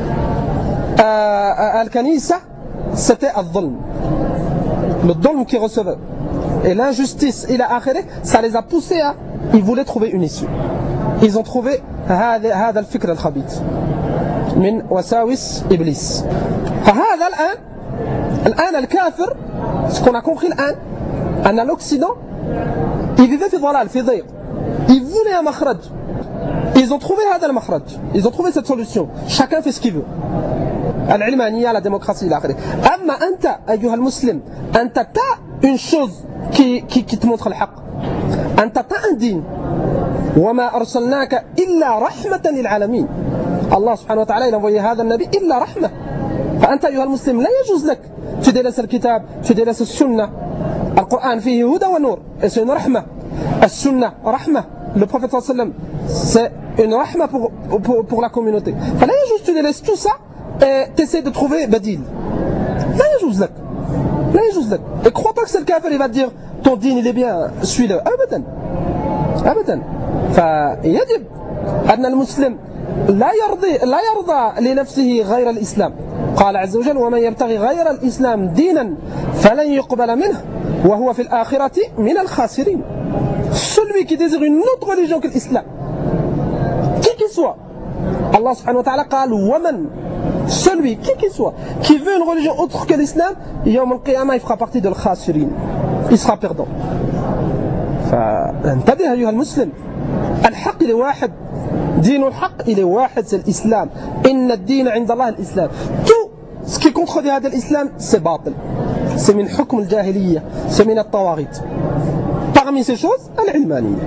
Speaker 2: euh, Al-Kanisa, c'était al-dhulm, le dhulm qu'ils recevaient et l'injustice et la akhirah, ça les a poussés à, ils voulaient trouver une issue. Ils ont trouvé هذا الفكر الخبيث من وساوس إبليس. فهذا الآن الآن الكافر, ce qu'on a compris الآن أن l'Occident il vivait في ضلال في ضيق, ils voulaient un makhraj, ils ont trouvé هذا المخرج, ils ont trouvé cette solution, chacun fait ce qu'il veut. العلمانية, la démocratie, الآخرة. أما أنت أيها المسلم, أنت t'as une chose qui, qui, qui te montre الحق, أنت t'as un دين, وما أرسلناك إلا رحمة للعالمين. الله سبحانه وتعالى il a envoyé هذا النبي إلا رحمة. فأنت أيها المسلم لا يجوز لك tu délaisses الكتاب, tu délaisses السنة. القرآن فيه هدى ونور et c'est une رحمة. السنة رحمة, le prophète صلى الله عليه وسلم c'est une رحمة pour, pour, pour la communauté. فلا يجوز tu délaisses tout ça et tu essaies de trouver بديل. لا يجوز لك, لا يجوز لك. Et crois pas que c'est le kafir, il va te dire ton dîne il est bien, suis-le. أبدا أبدا. فيجب أن المسلم لا يرضي لا يرضى لنفسه غير الإسلام. قال عز وجل ومن يبتغي غير الإسلام دينا فلن يقبل منه وهو في الآخرة من الخاسرين. Celui qui désire une autre religion que l'islam, qui qu'il soit, Allah subhanahu wa ta'ala قال ومن, celui qui qu'il soit qui veut une religion autre que l'islam, يوم القيامة il fera partie de l'khasirin, il sera perdant. فانتبه أيها المسلم, الحق لواحد, دين الحق il est واحد, c'est l'islam. إن الدين عند الله الإسلام. Tout ce qui contredit هذا الإسلام c'est باطل, c'est من حكم الجاهلية, c'est من الطواغيت. Parmi ces choses العلمانية.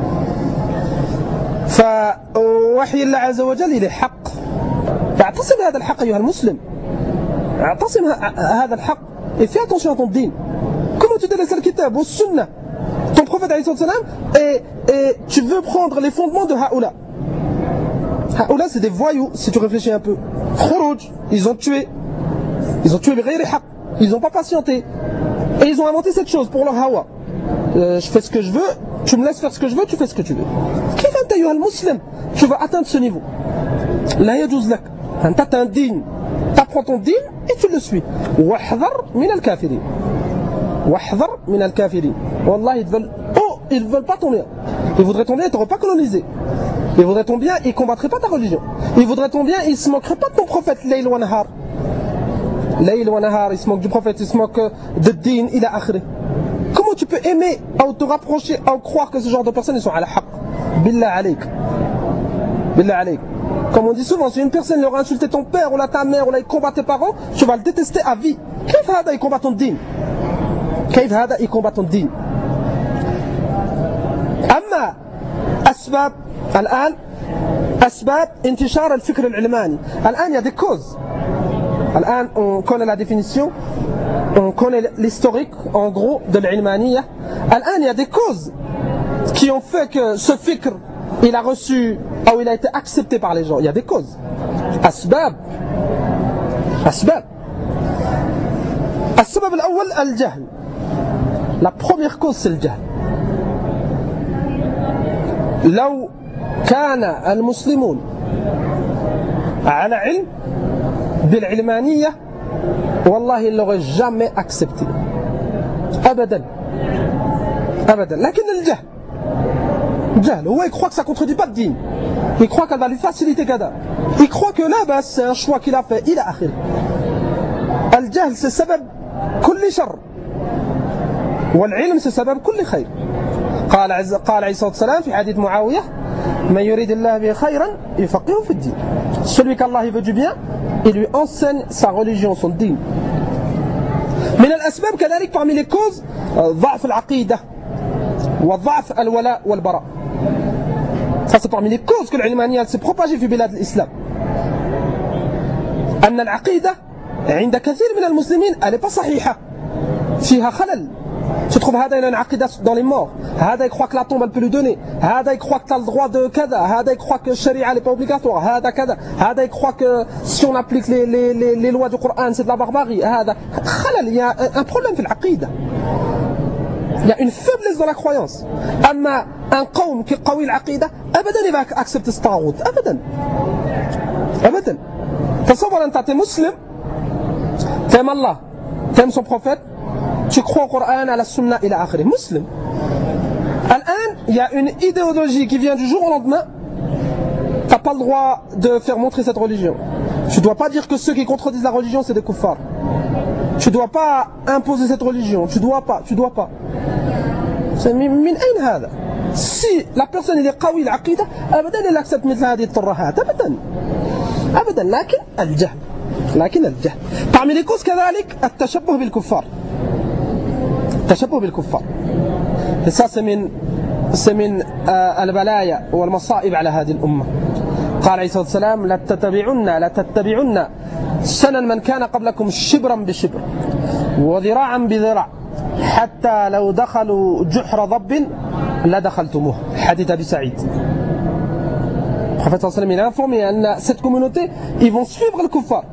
Speaker 2: فوحي الله عز وجل il est حق. فاعتصم هذا الحق أيها المسلم, اعتصم هذا الحق et fais attention à ton dîn. Comment tu délaisses le kitab ou sunna, ton prophète alayhi salam, et, et tu veux prendre les fondements de Haoula. Haoula c'est des voyous si tu réfléchis un peu. Khuruj, ils ont tué, ils ont tué بغير حق, ils n'ont pas patienté et ils ont inventé cette chose pour leur hawa. Euh, je fais ce que je veux, tu me laisses faire ce que je veux, tu fais ce que tu veux. كيف أنت أيها المسلم tu vas atteindre ce niveau? لا يجوز لك. أنت t'as un dîn, t'apprends ton dîn et tu le suis. واحذر من الكافرين, واحذر من الكافرين. والله ils veulent, oh ils veulent pas ton bien, ils voudraient ton bien, ils t'auraient pas colonisé. Ils voudraient ton bien, ils ne combattraient pas ta religion. Ils voudraient ton bien, ils ne se moqueraient pas de ton prophète Layl wa Nahar. Layl wa Nahar, ils se moquent du prophète, ils se moquent de din, ila akhri. Comment tu peux aimer ou te rapprocher ou croire que ce genre de personnes ils sont à la haqq? Billah alayk. Billah alayk. Comme on dit souvent, si une personne leur a insulté ton père ou la ta mère ou là il combat tes parents, tu vas le détester à vie. Kayf hada il combat ton din? Kayf hada il combat ton din? Amma asbab الآن أسباب انتشار الفكر العلماني. الآن il y a des causes. الآن on connaît la définition, on connaît l'historique en gros de l'ilmaniyya. الآن il y a des causes qui ont fait que ce fikr il a reçu ou il a été accepté par les gens. Il y a des causes. أسباب أسباب السبب الأول الجهل. La première cause c'est le jahl. لو كان المسلمون على علم بالعلمانية والله ils l'auraient jamais accepté أبدا أبدا. لكن الجهل الجهل هو il croit que ça contredit pas le dîn, il croit qu'elle va lui faciliter كذا, il croit que là bah, c'est un choix qu'il a fait إلى آخره. الجهل c'est سبب كل شر والعلم c'est سبب كل خير. قال عز قال عليه الصلاة والسلام في حديث معاوية من يريد الله به خيرا يفقهه في الدين. Celui qu'Allah veut du bien, il lui enseigne sa religion, son dîn. من الأسباب كذلك parmi les causes ضعف العقيدة وضعف الولاء والبراء. Ça c'est parmi les causes que l'ilmaniyya s'est propagée في بلاد الإسلام. أن العقيدة عند كثير من المسلمين elle n'est pas صحيحة, فيها خلل. Tu trouves Hada il a une aqidah dans les morts. Hada il croit que la tombe elle peut lui donner. Hada il croit que tu as le droit de kada. Hada il croit que le sharia n'est pas obligatoire. Hada kada. Hada il croit que si on applique les, les, les, les lois du Coran c'est de la barbarie. Hada. Il y a un problème dans l'aqidah. Il y a une faiblesse dans la croyance. Amma un qawm qui est qawi l'aqidah, abadan il va accepter ce tarout. Abadan. Abadan. تصور أنت t'es musulman, t'aimes Allah, t'aimes son prophète, tu crois au Coran, à la sunna et à l'akhir. Musulman. Al-an, il y a une idéologie qui vient du jour au lendemain. T'as pas le droit de faire montrer cette religion. Tu dois pas dire que ceux qui contredisent la religion c'est des kuffars. Tu dois pas imposer cette religion. Tu dois pas, tu dois pas. C'est min ayn hada. Si la personne est qawi l'aqidah, abadan elle accepte مثل هذه الترهات. أبدا. أبدا. لكن الجهل. لكن الجهل. parmi les causes كذلك التشبه بالكفار. التشبه بالكفار. Et ça c'est من c'est من البلايا والمصائب على هذه الأمة. قال عليه الصلاة والسلام لا تتبعن لا تتبعن سنن من كان قبلكم شبرا بشبر وذراعا بذراع حتى لو دخلوا جحر ضب لدخلتموه. حديث أبي سعيد. Le prophète sallallahu alayhi wa sallam il a informé أن cette communauté ils vont suivre le kuffar.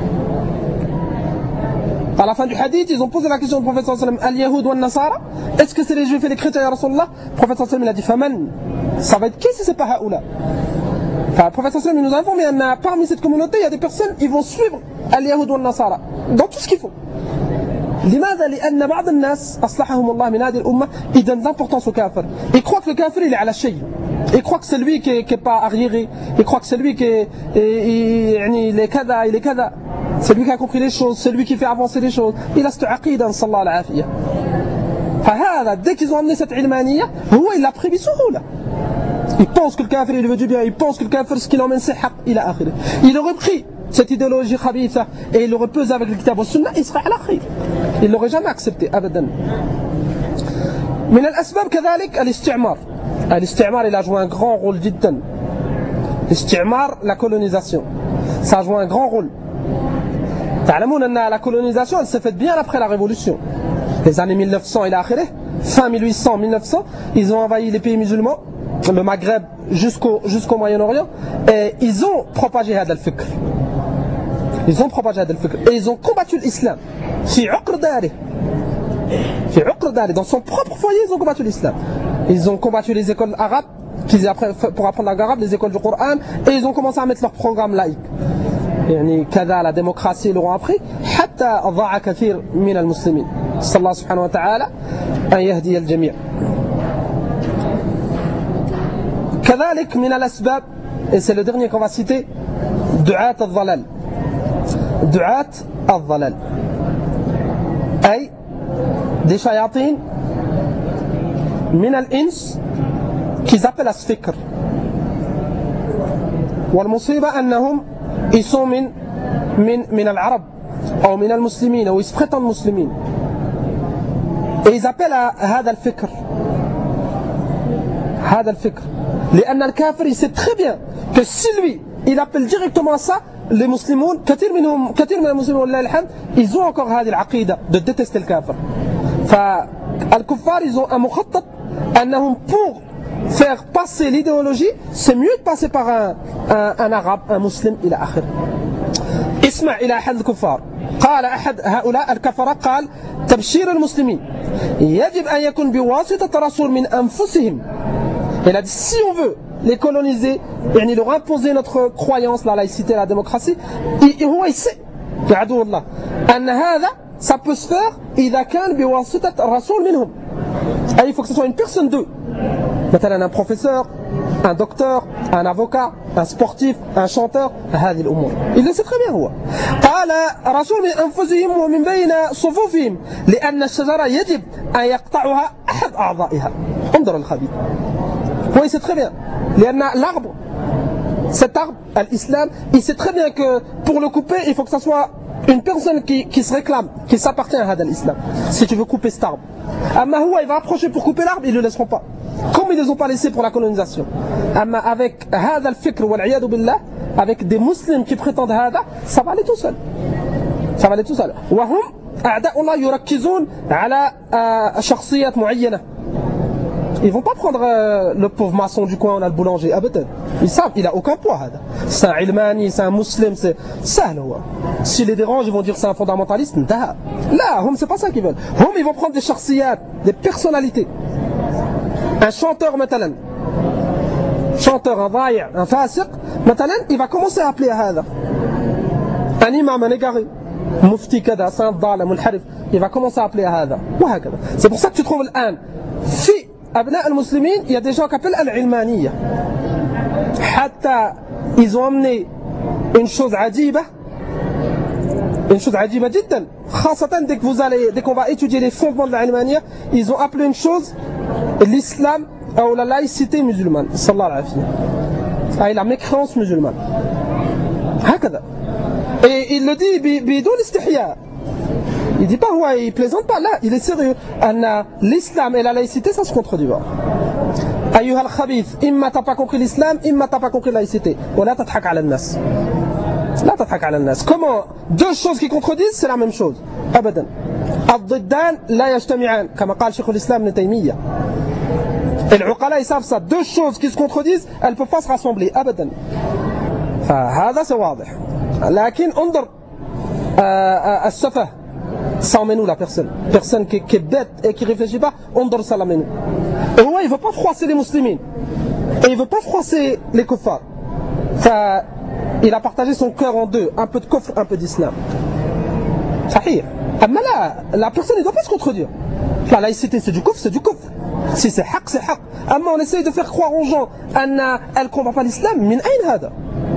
Speaker 2: À la fin du hadith, ils ont posé la question au prophète sallallahu alayhi wa sallam al-Yahoud wa al-Nasara, est-ce que c'est les juifs et les chrétiens ya Rasulullah? Le prophète sallallahu alayhi wa sallam il a dit faman, ça va être qui si c'est pas haoula? Enfin, le prophète sallallahu alayhi wa sallam il nous a informé أن parmi cette communauté il y a des personnes ils vont suivre al-Yahoud wa al-Nasara dans tout ce qu'il faut. لماذا؟ لأن بعض الناس أصلحهم الله من هذه الأمة ils donnent d'importance au kafir. Ils croient que le kafir il est على شيء. Ils croient que c'est lui qui n'est pas arriéré. Ils croient que c'est lui qui est, il est kada, il est kada. C'est lui qui a compris les choses, c'est lui qui fait avancer les choses. Il a cette aqidah, sallallahu alayhi wa sallam. Dès qu'ils ont amené cette ilmaniya, il l'a pris bisuhula. Il pense que le kafir il veut du bien, il pense que le kafir ce qu'il emmène c'est haq, il a akhir. Il aurait pris cette idéologie khabitha et il l'aurait pesé avec le kitab au sunnah, il serait à l'akhir. Il l'aurait jamais accepté, abadan. من الأسباب كذلك الاستعمار. الاستعمار il a joué un grand rôle جدا. الاستعمار la colonisation. Ça a joué un grand rôle. تعلمون أن la colonisation elle s'est faite bien après la révolution. Les années mille neuf cents et l'akhirah, fin mille huit cents mille neuf cents, ils ont envahi les pays musulmans, le Maghreb jusqu'au jusqu'au Moyen-Orient et ils ont propagé هذا الفكر. Ils ont propagé هذا الفكر et ils ont combattu l'islam. في عقر داره. في عقر داره. Dans son propre foyer ils ont combattu l'islam. Ils ont combattu les écoles arabes qu'ils apprennent pour apprendre l'arabe, les écoles du Coran et ils ont commencé à mettre leur programme laïque. يعني كذا la démocratie ils l'auront appris حتى ضاع كثير من المسلمين. صلى الله سبحانه وتعالى أن يهدي الجميع. كذلك من الأسباب et c'est le dernier qu'on va citer دعاة الضلال. دعاة الضلال أي des شياطين من الإنس qu'ils appellent à ce fikr. والمصيبة أنهم ils sont من من من العرب أو من المسلمين أو ils se prétendent مسلمين et ils appellent à هذا الفكر هذا الفكر لأن الكافر il sait très bien que si lui il appelle directement à ça les musulmans كثير منهم كثير من المسلمين والله الحمد ils ont encore هذه العقيدة de détester le kafir. فالكفار ils ont un مخطط أنهم pour faire passer l'idéologie c'est mieux de passer par un, un, un arabe un musulman إلى آخره. اسمع إلى أحد الكفار قال أحد هؤلاء الكفرة قال تبشير المسلمين يجب أن يكون بواسطة رسول من أنفسهم. Il a dit si on veut les coloniser يعني leur imposer notre croyance la laïcité la démocratie هو يسأل يعدو الله أن هذا ça peut se faire إذا كان بواسطة الرسول منهم. Il faut que ce soit une personne d'eux. مثلا un professeur, un docteur, un avocat, un sportif, un chanteur. هذه الأمور il le sait très bien هو. قال رسول من أنفسهم ومن بين صفوفهم لأن الشجرة يجب أن يقطعها أحد أعضائها. انظر الخبيث. هو il sait très bien. لأن l'arbre, cet arbre, l'islam, il sait très bien que pour le couper, il faut que ça soit une personne qui, qui se réclame, qui s'appartient à l'islam. Si tu veux couper cet arbre. Amma huwa, il va approcher pour couper l'arbre, ils ne le laisseront pas. Comme ils ne les ont pas laissés pour la colonisation. Amma avec hada al-fikr wal-'iyadu billah, avec des musulmans qui prétendent hada, ça va aller tout seul. Ça va aller tout seul. Wa hum أعداء الله يركزون على شخصيات معينة. Ils vont pas prendre euh, le pauvre maçon du coin, on a le boulanger. Ah, peut-être. Ils savent, il a aucun poids. C'est un ilmani, c'est un musulman, c'est ça. Si les dérange, ils vont dire c'est un fondamentaliste. Là, hum, c'est pas ça qu'ils veulent. Hum, ils vont prendre des shakhsiyat, des personnalités. Un chanteur, matalan. Chanteur, un vaïa, un fasiq, matalan, il va commencer à appeler à hada. Un imam, un égaré. Mufti kada, saint dala, mulharif. Il va commencer à appeler à hada. C'est pour ça que tu trouves l'an. Si أبناء المسلمين il y a des gens qui appellent al-ilmaniyya. Hatta ils ont amené une chose عجيبة, une chose عجيبة جدا. خاصة dès que vous allez, dès qu'on va étudier les fondements de l'ilmaniyya, ils ont appelé une chose l'islam ou la laïcité musulmane. Sallallahu alayhi wa sallam. La mécréance musulmane. هكذا. Et il le dit بدون استحياء. Il dit pas, ouais, il plaisante pas, là, il est sérieux. L'islam et la laïcité, ça se contredit pas. Ayyuha al-khabith, imma t'as pas compris l'islam, imma t'as pas compris la laïcité. Wa la tathak ala al-nas. La tathak ala al-nas. Comment deux choses qui contredisent, c'est la même chose. Abadan. Ad-diddan la yajtami'an, comme a dit Cheikh l'Islam Ibn Taymiyyah. Et les uqala, ils savent ça. Deux choses qui se contredisent, elles ne peuvent pas se rassembler. Abadan. هذا c'est واضح. لكن انظر السفه. Ça emmène où la personne? Personne qui, qui est bête et qui ne réfléchit pas, on dort ça l'emmène où? Et ouais, il ne veut pas froisser les musulmans. Et il ne veut pas froisser les kuffars. Enfin, il a partagé son cœur en deux, un peu de kufr, un peu d'islam. Sahih. Mais là, la personne ne doit pas se contredire. La laïcité c'est du kufr, c'est du kufr. Si c'est haq, c'est haq. Mais on essaye de faire croire aux gens qu'elle ne combat pas l'islam. Min ayn hada?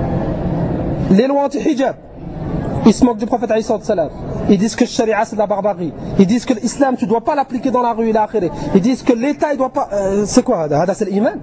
Speaker 2: Les lois anti-hijab. Ils se moquent du prophète alayhi salam. Ils disent que le sharia c'est de la barbarie. Ils disent que l'islam tu ne dois pas l'appliquer dans la rue et l'akhirah. Ils disent que l'État il doit pas. Euh, c'est quoi hada? Hada c'est l'iman.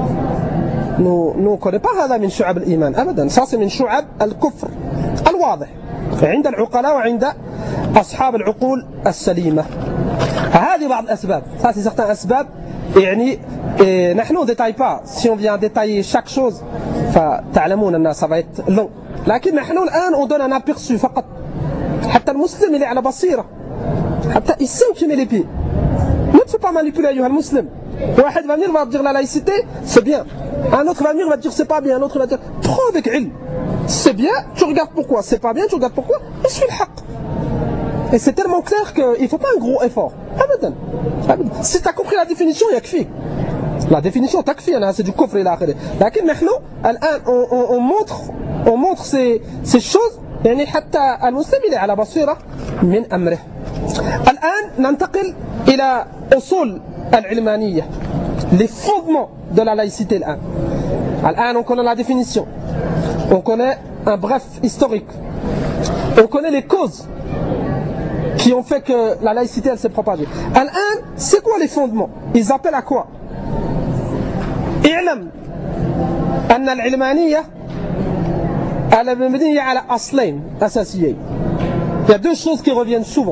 Speaker 2: Nous nous on connaît pas hada min shu'ab l'iman. Abadan. Ça c'est min shu'ab al-kufr. Al-wadih. عند العقلاء وعند أصحاب العقول السليمة. هذه بعض الأسباب. Ça c'est certains أسباب. يعني نحن on détaille pas. Si on vient détailler chaque chose, فتعلمون أن ça va être long. لكن نحن الآن on donne un aperçu فقط. حتى المسلم اللي على بصيرة. حتى il sait où tu mets les pieds. Ne te fais pas manipuler أيها المسلم. واحد va venir va te dire la laïcité, c'est bien. Un autre va venir va te dire c'est pas bien. Un autre va te dire prends avec ilm. C'est bien, tu regardes pourquoi. C'est pas bien, tu regardes pourquoi. Et suis le haq. Et c'est tellement clair qu'il ne faut pas un gros effort. Abadan. Si tu as compris la définition, il y a que fi. La définition, takfi, c'est du kufr et l'akhirah. لكن نحن الآن on montre on montre ces ces choses يعني حتى المسلم اللي على بصيرة من أمره. الآن ننتقل إلى أصول العلمانية. Les fondements de la laïcité الآن. الآن on connaît la définition. On connaît un bref historique. On connaît les causes qui ont fait que la laïcité elle s'est propagée. الآن c'est quoi les fondements? Ils appellent à quoi? اعلم أن العلمانية مبنية على أصلين أساسيين. Il y a deux choses qui reviennent souvent.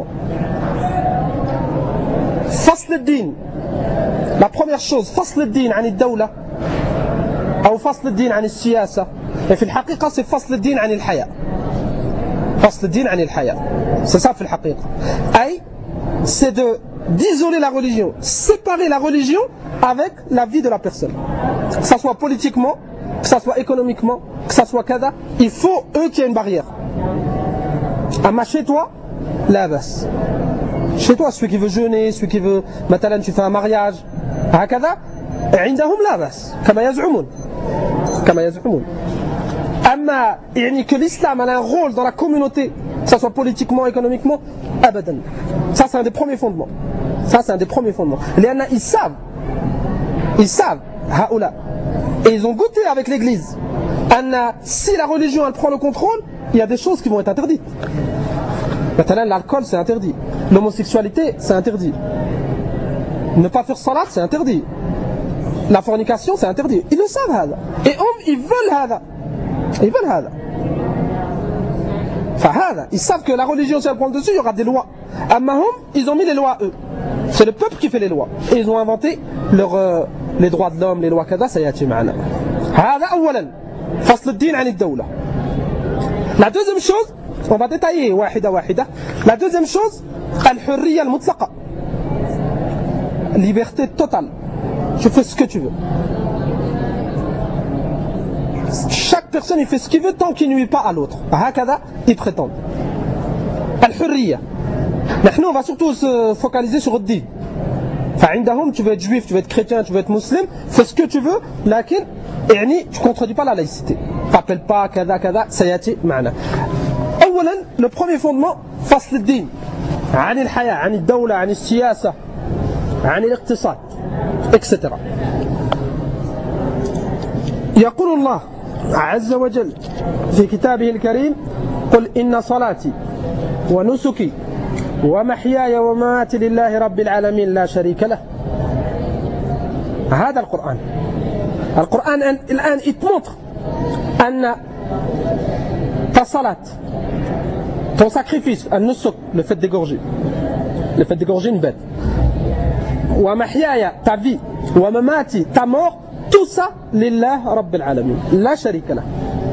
Speaker 2: فصل الدين. La première chose, فصل الدين عن الدولة أو فصل الدين عن السياسة. Et في الحقيقة c'est فصل الدين عن الحياة. فصل الدين عن الحياة. C'est ça في الحقيقة. أي c'est de d'isoler la religion, séparer la religion avec la vie de la personne. Que ça soit politiquement, que ça soit économiquement, que ça soit kada, il faut eux qu'il y ait une barrière. Amma chez toi, la basse. Chez toi, celui qui veut jeûner, celui qui veut, maintenant tu fais un mariage, hakada, عندهم لا بأس كما يزعمون كما يزعمون. أما يعني que l'islam a un rôle dans la communauté, que ça soit politiquement, économiquement, abadan. Ça c'est un des premiers fondements. Ça c'est un des premiers fondements. Les anna ils savent, ils savent, haoula, et ils ont goûté avec l'église. Anna, si la religion elle prend le contrôle, il y a des choses qui vont être interdites. Maintenant l'alcool c'est interdit, l'homosexualité c'est interdit, ne pas faire salat c'est interdit, la fornication c'est interdit. Ils le savent hada. Et hum, ils veulent hada. Ils veulent hada. Fahada, ils savent que la religion si elle prend le dessus, il y aura des lois. Amma hum, ils ont mis les lois eux. C'est le peuple qui fait les lois. Et ils ont inventé leur, euh, les droits de l'homme, les lois kada, ça y est معنا. هذا أولا فصل الدين عن الدولة. La deuxième chose, on va détailler واحدة واحدة. La deuxième chose, Al-hurriya al-mutlaqa. Liberté totale. Tu fais ce que tu veux. Chaque personne il fait ce qu'il veut tant qu'il ne nuit pas à l'autre. Hakada, ils prétendent. Al-hurriya. Maintenant, on va surtout se focaliser sur le din. Fa'indahum, tu veux être juif, tu veux être chrétien, tu veux être musulman, fais ce que tu veux, lakin, yani, tu ne contredis pas la laïcité. T'appelles pas, kada, kada, sayati, ma'na. Awalan, le premier fondement, fasl al-din. عن الحياة عن الدولة عن السياسة عن الاقتصاد et cetera. يقول الله عز وجل في كتابه الكريم قل إن صلاتي ونسكي ومحياي ومماتي لله رب العالمين لا شريك له. هذا القرآن. القرآن الآن يتمنطر أن تصلات ton sacrifice, النسك, le fait d'égorger, le fait d'égorger une bête, wa mahyaya, ta vie, wa mamati, ta mort, tout ça, lillah rabbil alamin, la sharika lah.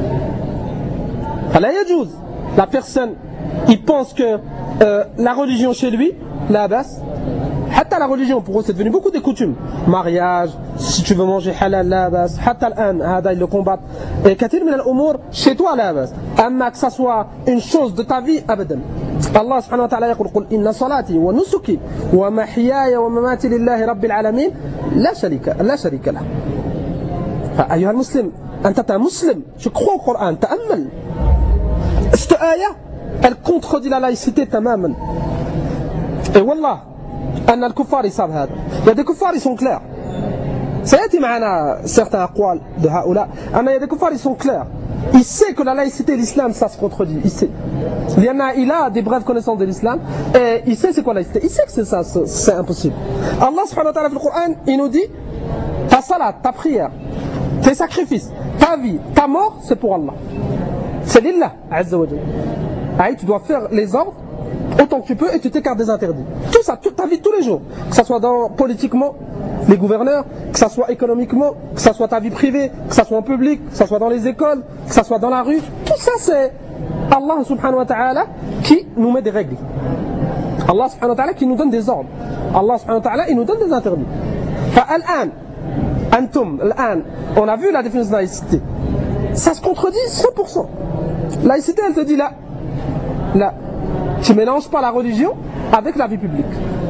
Speaker 2: Fala yajouz, la personne, il pense que euh, la religion chez lui, la basse, حتى la religion pour eux c'est devenu beaucoup des coutumes, mariage, si tu veux manger halal la bas, حتى الآن هذا ils le combattent, et كثير من الأمور chez toi la bas, أما que ça soit une chose de ta vie أبدا. الله سبحانه وتعالى يقول قل إن صلاتي ونسكي ومحياي ومماتي لله رب العالمين لا شريك لا شريك له. فأيها المسلم أنت مسلم, tu crois au Coran, تأمل. Cette ayah elle contredit la laïcité تماما. Et wallah أن الكفار يصاب هذا. Il y a des kuffars ils sont clairs. سيأتي معنا certains أقوال de هؤلاء. أن il y a des kuffars ils sont clairs. Il sait que la laïcité et l'islam ça se contredit. Il sait. Il y en a, il a des brèves connaissances de l'islam et il sait c'est quoi la laïcité. Il sait que c'est ça, c'est impossible. Allah subhanahu wa ta'ala dans le Coran il nous dit ta salat, ta prière, tes sacrifices, ta vie, ta mort c'est pour Allah. C'est lillah azza wa jalla. Tu dois faire les ordres autant que tu peux et tu t'écartes des interdits. Tout ça, toute ta vie, tous les jours. Que ça soit dans, politiquement, les gouverneurs, que ça soit économiquement, que ça soit ta vie privée, que ça soit en public, que ça soit dans les écoles, que ça soit dans la rue. Tout ça, c'est Allah subhanahu wa ta'ala qui nous met des règles. Allah subhanahu wa ta'ala qui nous donne des ordres. Allah subhanahu wa ta'ala, il nous donne des interdits. Fa'al-an, antum, al-an, on a vu la définition de laïcité. Ça se contredit cent pour cent. Laïcité, elle te dit là, là, tu ne mélanges pas la religion avec la vie publique.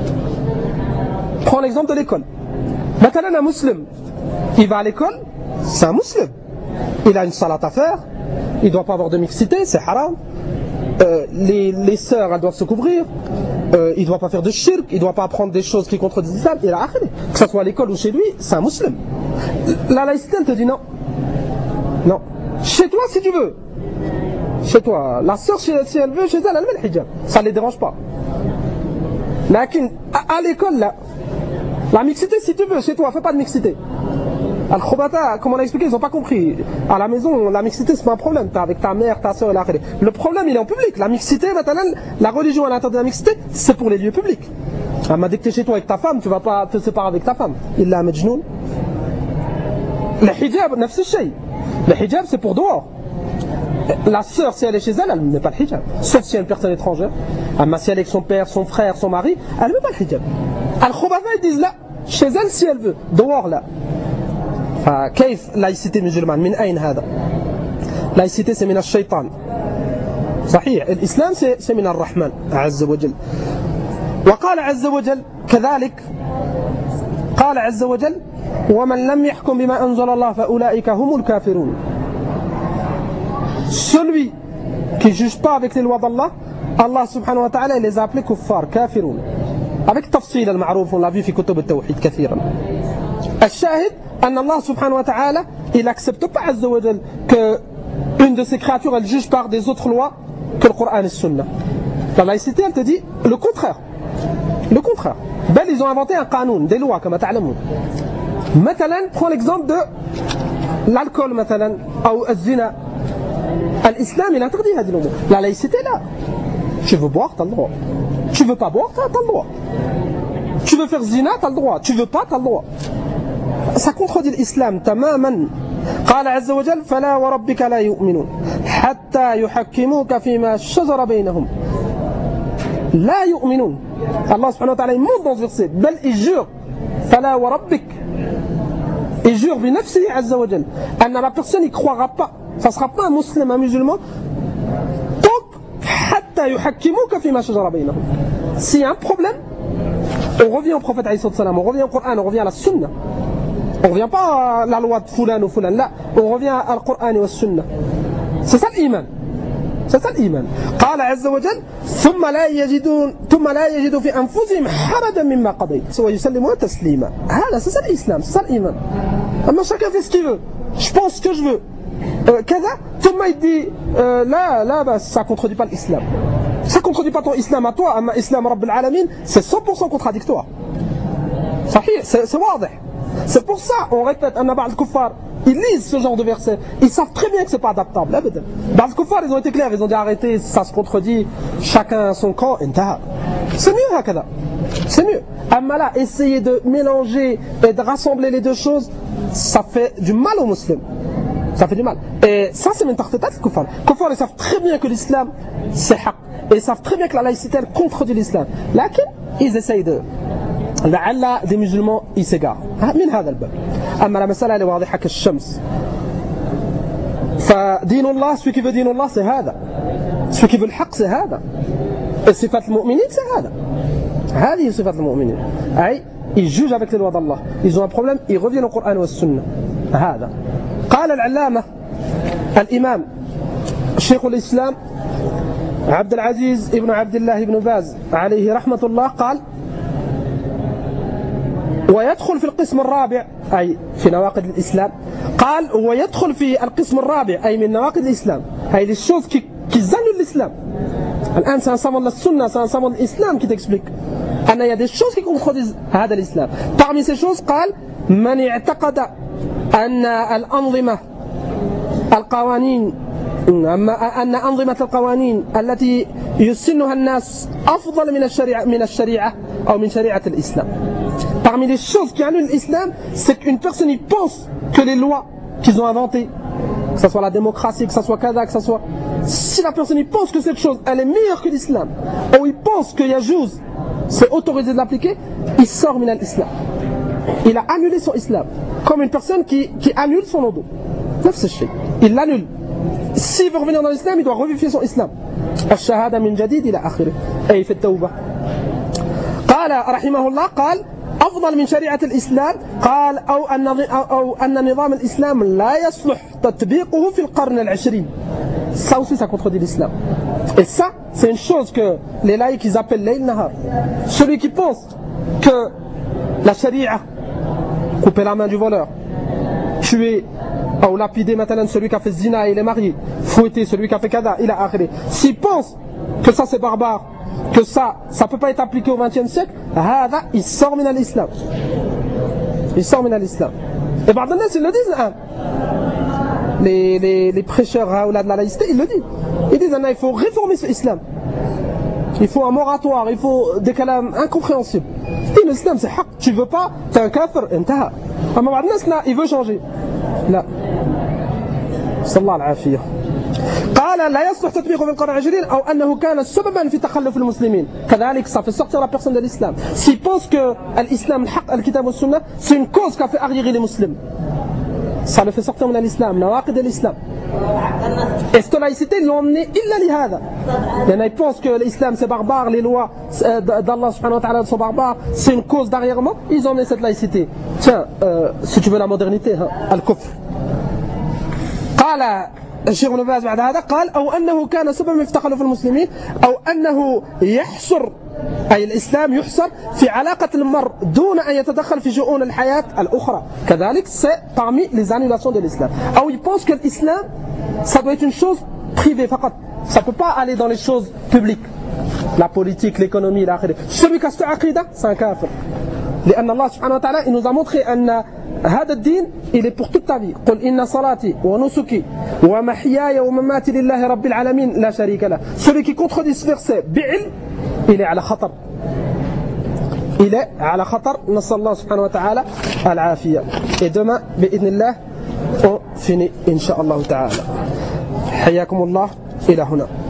Speaker 2: Prends l'exemple de l'école. Maintenant, un musulman, il va à l'école, c'est un musulman. Il a une salat à faire, il ne doit pas avoir de mixité, c'est haram. Euh, les, les sœurs, elles doivent se couvrir. Euh, il ne doit pas faire de shirk, il ne doit pas apprendre des choses qui contredisent l'islam. Que ce soit à l'école ou chez lui, c'est un musulman. La laïcité, elle te dit non. Non. Chez toi, si tu veux. Chez toi, la sœur, si elle veut, chez elle, elle met le hijab. Ça ne les dérange pas. Mais à, à l'école, là, la mixité, si tu veux, chez toi, fais pas de mixité. Al-Khobata, comme on a expliqué, ils n'ont pas compris. À la maison, la mixité, c'est pas un problème. T'es avec ta mère, ta soeur et la khali. Le problème, il est en public. La mixité, maintenant, la religion à l'intérieur de la mixité, c'est pour les lieux publics. Elle m'a dit que t'es chez toi avec ta femme, tu vas pas te séparer avec ta femme. Il l'a majnoun. Le hijab, nafs al-shay. Le hijab, c'est pour dehors. La sœur, si elle est chez elle, elle ne met pas le hijab. Sauf si elle est une personne étrangère. Mais si elle est avec son père, son frère, son mari, elle ne met pas le hijab. Al-Khobata, ils disent là, chez elle, si elle veut. Dehors, là. كيف laïcité musulmane من أين هذا؟ laïcité c'est من الشيطان. صحيح الإسلام c'est من الرحمن عز وجل. وقال عز وجل كذلك قال عز وجل ومن لم يحكم بما أنزل الله فأولئك هم الكافرون. Celui qui ne juge pas avec les lois d'Allah, Allah subhanahu wa ta'ala les a appelés kuffar, kafirun. Avec tafsil al-ma'rouf, on l'a vu في كتب التوحيد كثيرا. الشاهد أن الله سبحانه وتعالى il accepte pas عز وجل que une de ses créatures elle juge par des autres lois que le Coran et le Sunna. La laïcité elle te dit le contraire. Le contraire. Ben ils ont inventé un qanoun, des lois comme تعلمون. مثلا prends l'exemple de l'alcool مثلا أو الزنا. L'islam il interdit هذه الأمور. La laïcité là. Tu veux boire t'as le droit. Tu veux pas boire t'as le droit. Tu veux faire zina t'as le droit. Tu veux pas t'as le droit. Ça contredit l'islam تماما. قال عز وجل فلا وربك لا يؤمنون حتى يحكموك فيما شجر بينهم لا يؤمنون. Allah subhanahu wa ta'ala il montre dans ce verset, بل il jure, فلا وربك, il jure بنفسه عز وجل, أن la personne ne croira pas, ça ne sera pas un musulman, un musulman, tant حتى يحكموك فيما شجر بينهم. S'il y a un problème, on revient au prophète alayhi salam, on revient au Coran, on revient à la sunna. On ne revient pas à la loi de Fulan ou Fulan, là, on revient à Coran et à la sunna. C'est ça l'iman. C'est ça l'iman. قال عز وجل ثم لا يجدون ثم لا يجدوا في أنفسهم حرجا مما قضيت ويسلمون تسليما. هذا c'est ça l'islam, c'est ça l'iman. Maintenant chacun fait ce qu'il veut. Je pense ce que je veux. Euh, كذا ثم il dit euh, là là bah, ça contredit pas l'islam. Ça contredit pas ton islam à toi, أما islam رب العالمين, c'est cent pour cent contradictoire. صحيح, c'est c'est واضح. C'est pour ça on répète أن بعض الكفار ils lisent ce genre de versets, ils savent très bien que c'est pas adaptable. Dans le kuffar, ils ont été clairs, ils ont dit arrêtez, ça se contredit, chacun a son camp, c'est mieux hakada. C'est mieux. Amma là, essayer de mélanger et de rassembler les deux choses, ça fait du mal aux musulmans. Ça fait du mal. Et ça, c'est une tartetat le kuffar. Les kuffar, ils savent très bien que l'islam, c'est haq. Et ils savent très bien que la laïcité, elle contredit l'islam. Lakin, ils essayent de. لعل des musulmans ils s'égarent من هذا الباب. أما المسألة اللي واضحة كالشمس. فدين الله, celui qui veut دين الله c'est هذا. Celui qui veut الحق c'est هذا. صفات المؤمنين c'est هذا. هذه صفات المؤمنين. أي ils jugent avec les lois d'Allah. Ils ont un problème, ils reviennent au Coran et au Sunna. هذا. قال العلامة الإمام شيخ الإسلام عبد العزيز ابن عبد الله ابن باز عليه رحمة الله قال ويدخل في القسم الرابع أي في نواقض الإسلام. قال ويدخل في القسم الرابع أي من نواقض الإسلام أي les choses qui, qui annulent l'islam. الآن c'est un savant de la sunna, c'est un savant de l'islam qui t'explique أن il y a des choses qui contredisent هذا الإسلام. Parmi ces choses قال من اعتقد أن الأنظمة القوانين أن أنظمة القوانين التي يسنها الناس أفضل من الشريعة من الشريعة أو من شريعة الإسلام. Parmi les choses qui annulent l'islam, c'est qu'une personne y pense que les lois qu'ils ont inventées, que ce soit la démocratie, que ce soit kada, que ce soit... Si la personne y pense que cette chose, elle est meilleure que l'islam, ou il pense que Yajouz, c'est autorisé de l'appliquer, il sort min al-islam. Il a annulé son islam. Comme une personne qui, qui annule son odo. Il l'annule. S'il veut revenir dans l'islam, il doit revivifier son islam. Al-shahada min jadid ila akhirih. Et il fait tawbah. قال رحمه الله قال أفضل من شريعة الإسلام قال أو أن أو أن نظام الإسلام لا يصلح تطبيقه في القرن العشرين. Ça aussi ça contredit l'islam. Et ça c'est une chose que les laïcs ils appellent layl nahar. Celui qui pense que la sharia, couper la main du voleur, tuer ou lapider maintenant celui qui a fait zina et il est marié, fouetter celui qui a fait kada, il a akhiri. S'il pense que ça c'est barbare, que ça, ça peut pas être appliqué au vingtième siècle, هذا il sort min al-islam. Il sort min al-islam. Et par exemple, ils le disent, hein. les, les, les prêcheurs de la laïcité, ils le disent. Ils disent, il faut réformer l'islam. Il faut un moratoire, il faut des calams incompréhensibles. Et l'islam c'est haq, tu veux pas, t'es un kafir, انتهى. أما بعض الناس là, il veut changer. لا. صلى الله العافية. قال لا يصلح تطبيقه في القرن العشرين أو أنه كان سببا في تخلف المسلمين. كذلك ça fait sortir la personne de l'islam. S'il pense que l'islam, الحق, الكتاب والسنة, c'est une cause qui a fait arriérer les musulmans, ça le fait sortir de l'islam, نواقض l'islam. Et cette laïcité, ils l'ont emmené إلا لهذا. Il y en a qui pensent que l'islam c'est barbare, les lois d'Allah subhanahu wa ta'ala sont barbares, c'est une cause d'arrièrement, ils ont emmené cette laïcité. Tiens, euh, si tu veux la modernité, hein, al-kufr. قال الشيخ ابن باز بعد هذا قال أو أنه كان سببا في تخلف المسلمين أو أنه يحصر أي الإسلام يحصر في علاقة المرء دون أن يتدخل في شؤون الحياة الأخرى. كذلك c'est parmi les annulations de l'islam. أو il pense que l'islam ça doit être une chose privée فقط. Ça ne peut pas aller dans les choses publiques. La politique, l'économie, l'akhirah. Celui qui a cette aqida, c'est un kafir. لأن الله سبحانه وتعالى il nous a montré أن هذا الدين il est pour toute ta vie. قل إن صلاتي ونسكي ومحياي ومماتي لله رب العالمين لا شريك له. Celui qui contredit ce verset بعلم il est على خطر. Il est على خطر. نسأل الله سبحانه وتعالى العافية. Et demain بإذن الله on finit إن شاء الله تعالى. حياكم الله إلى هنا.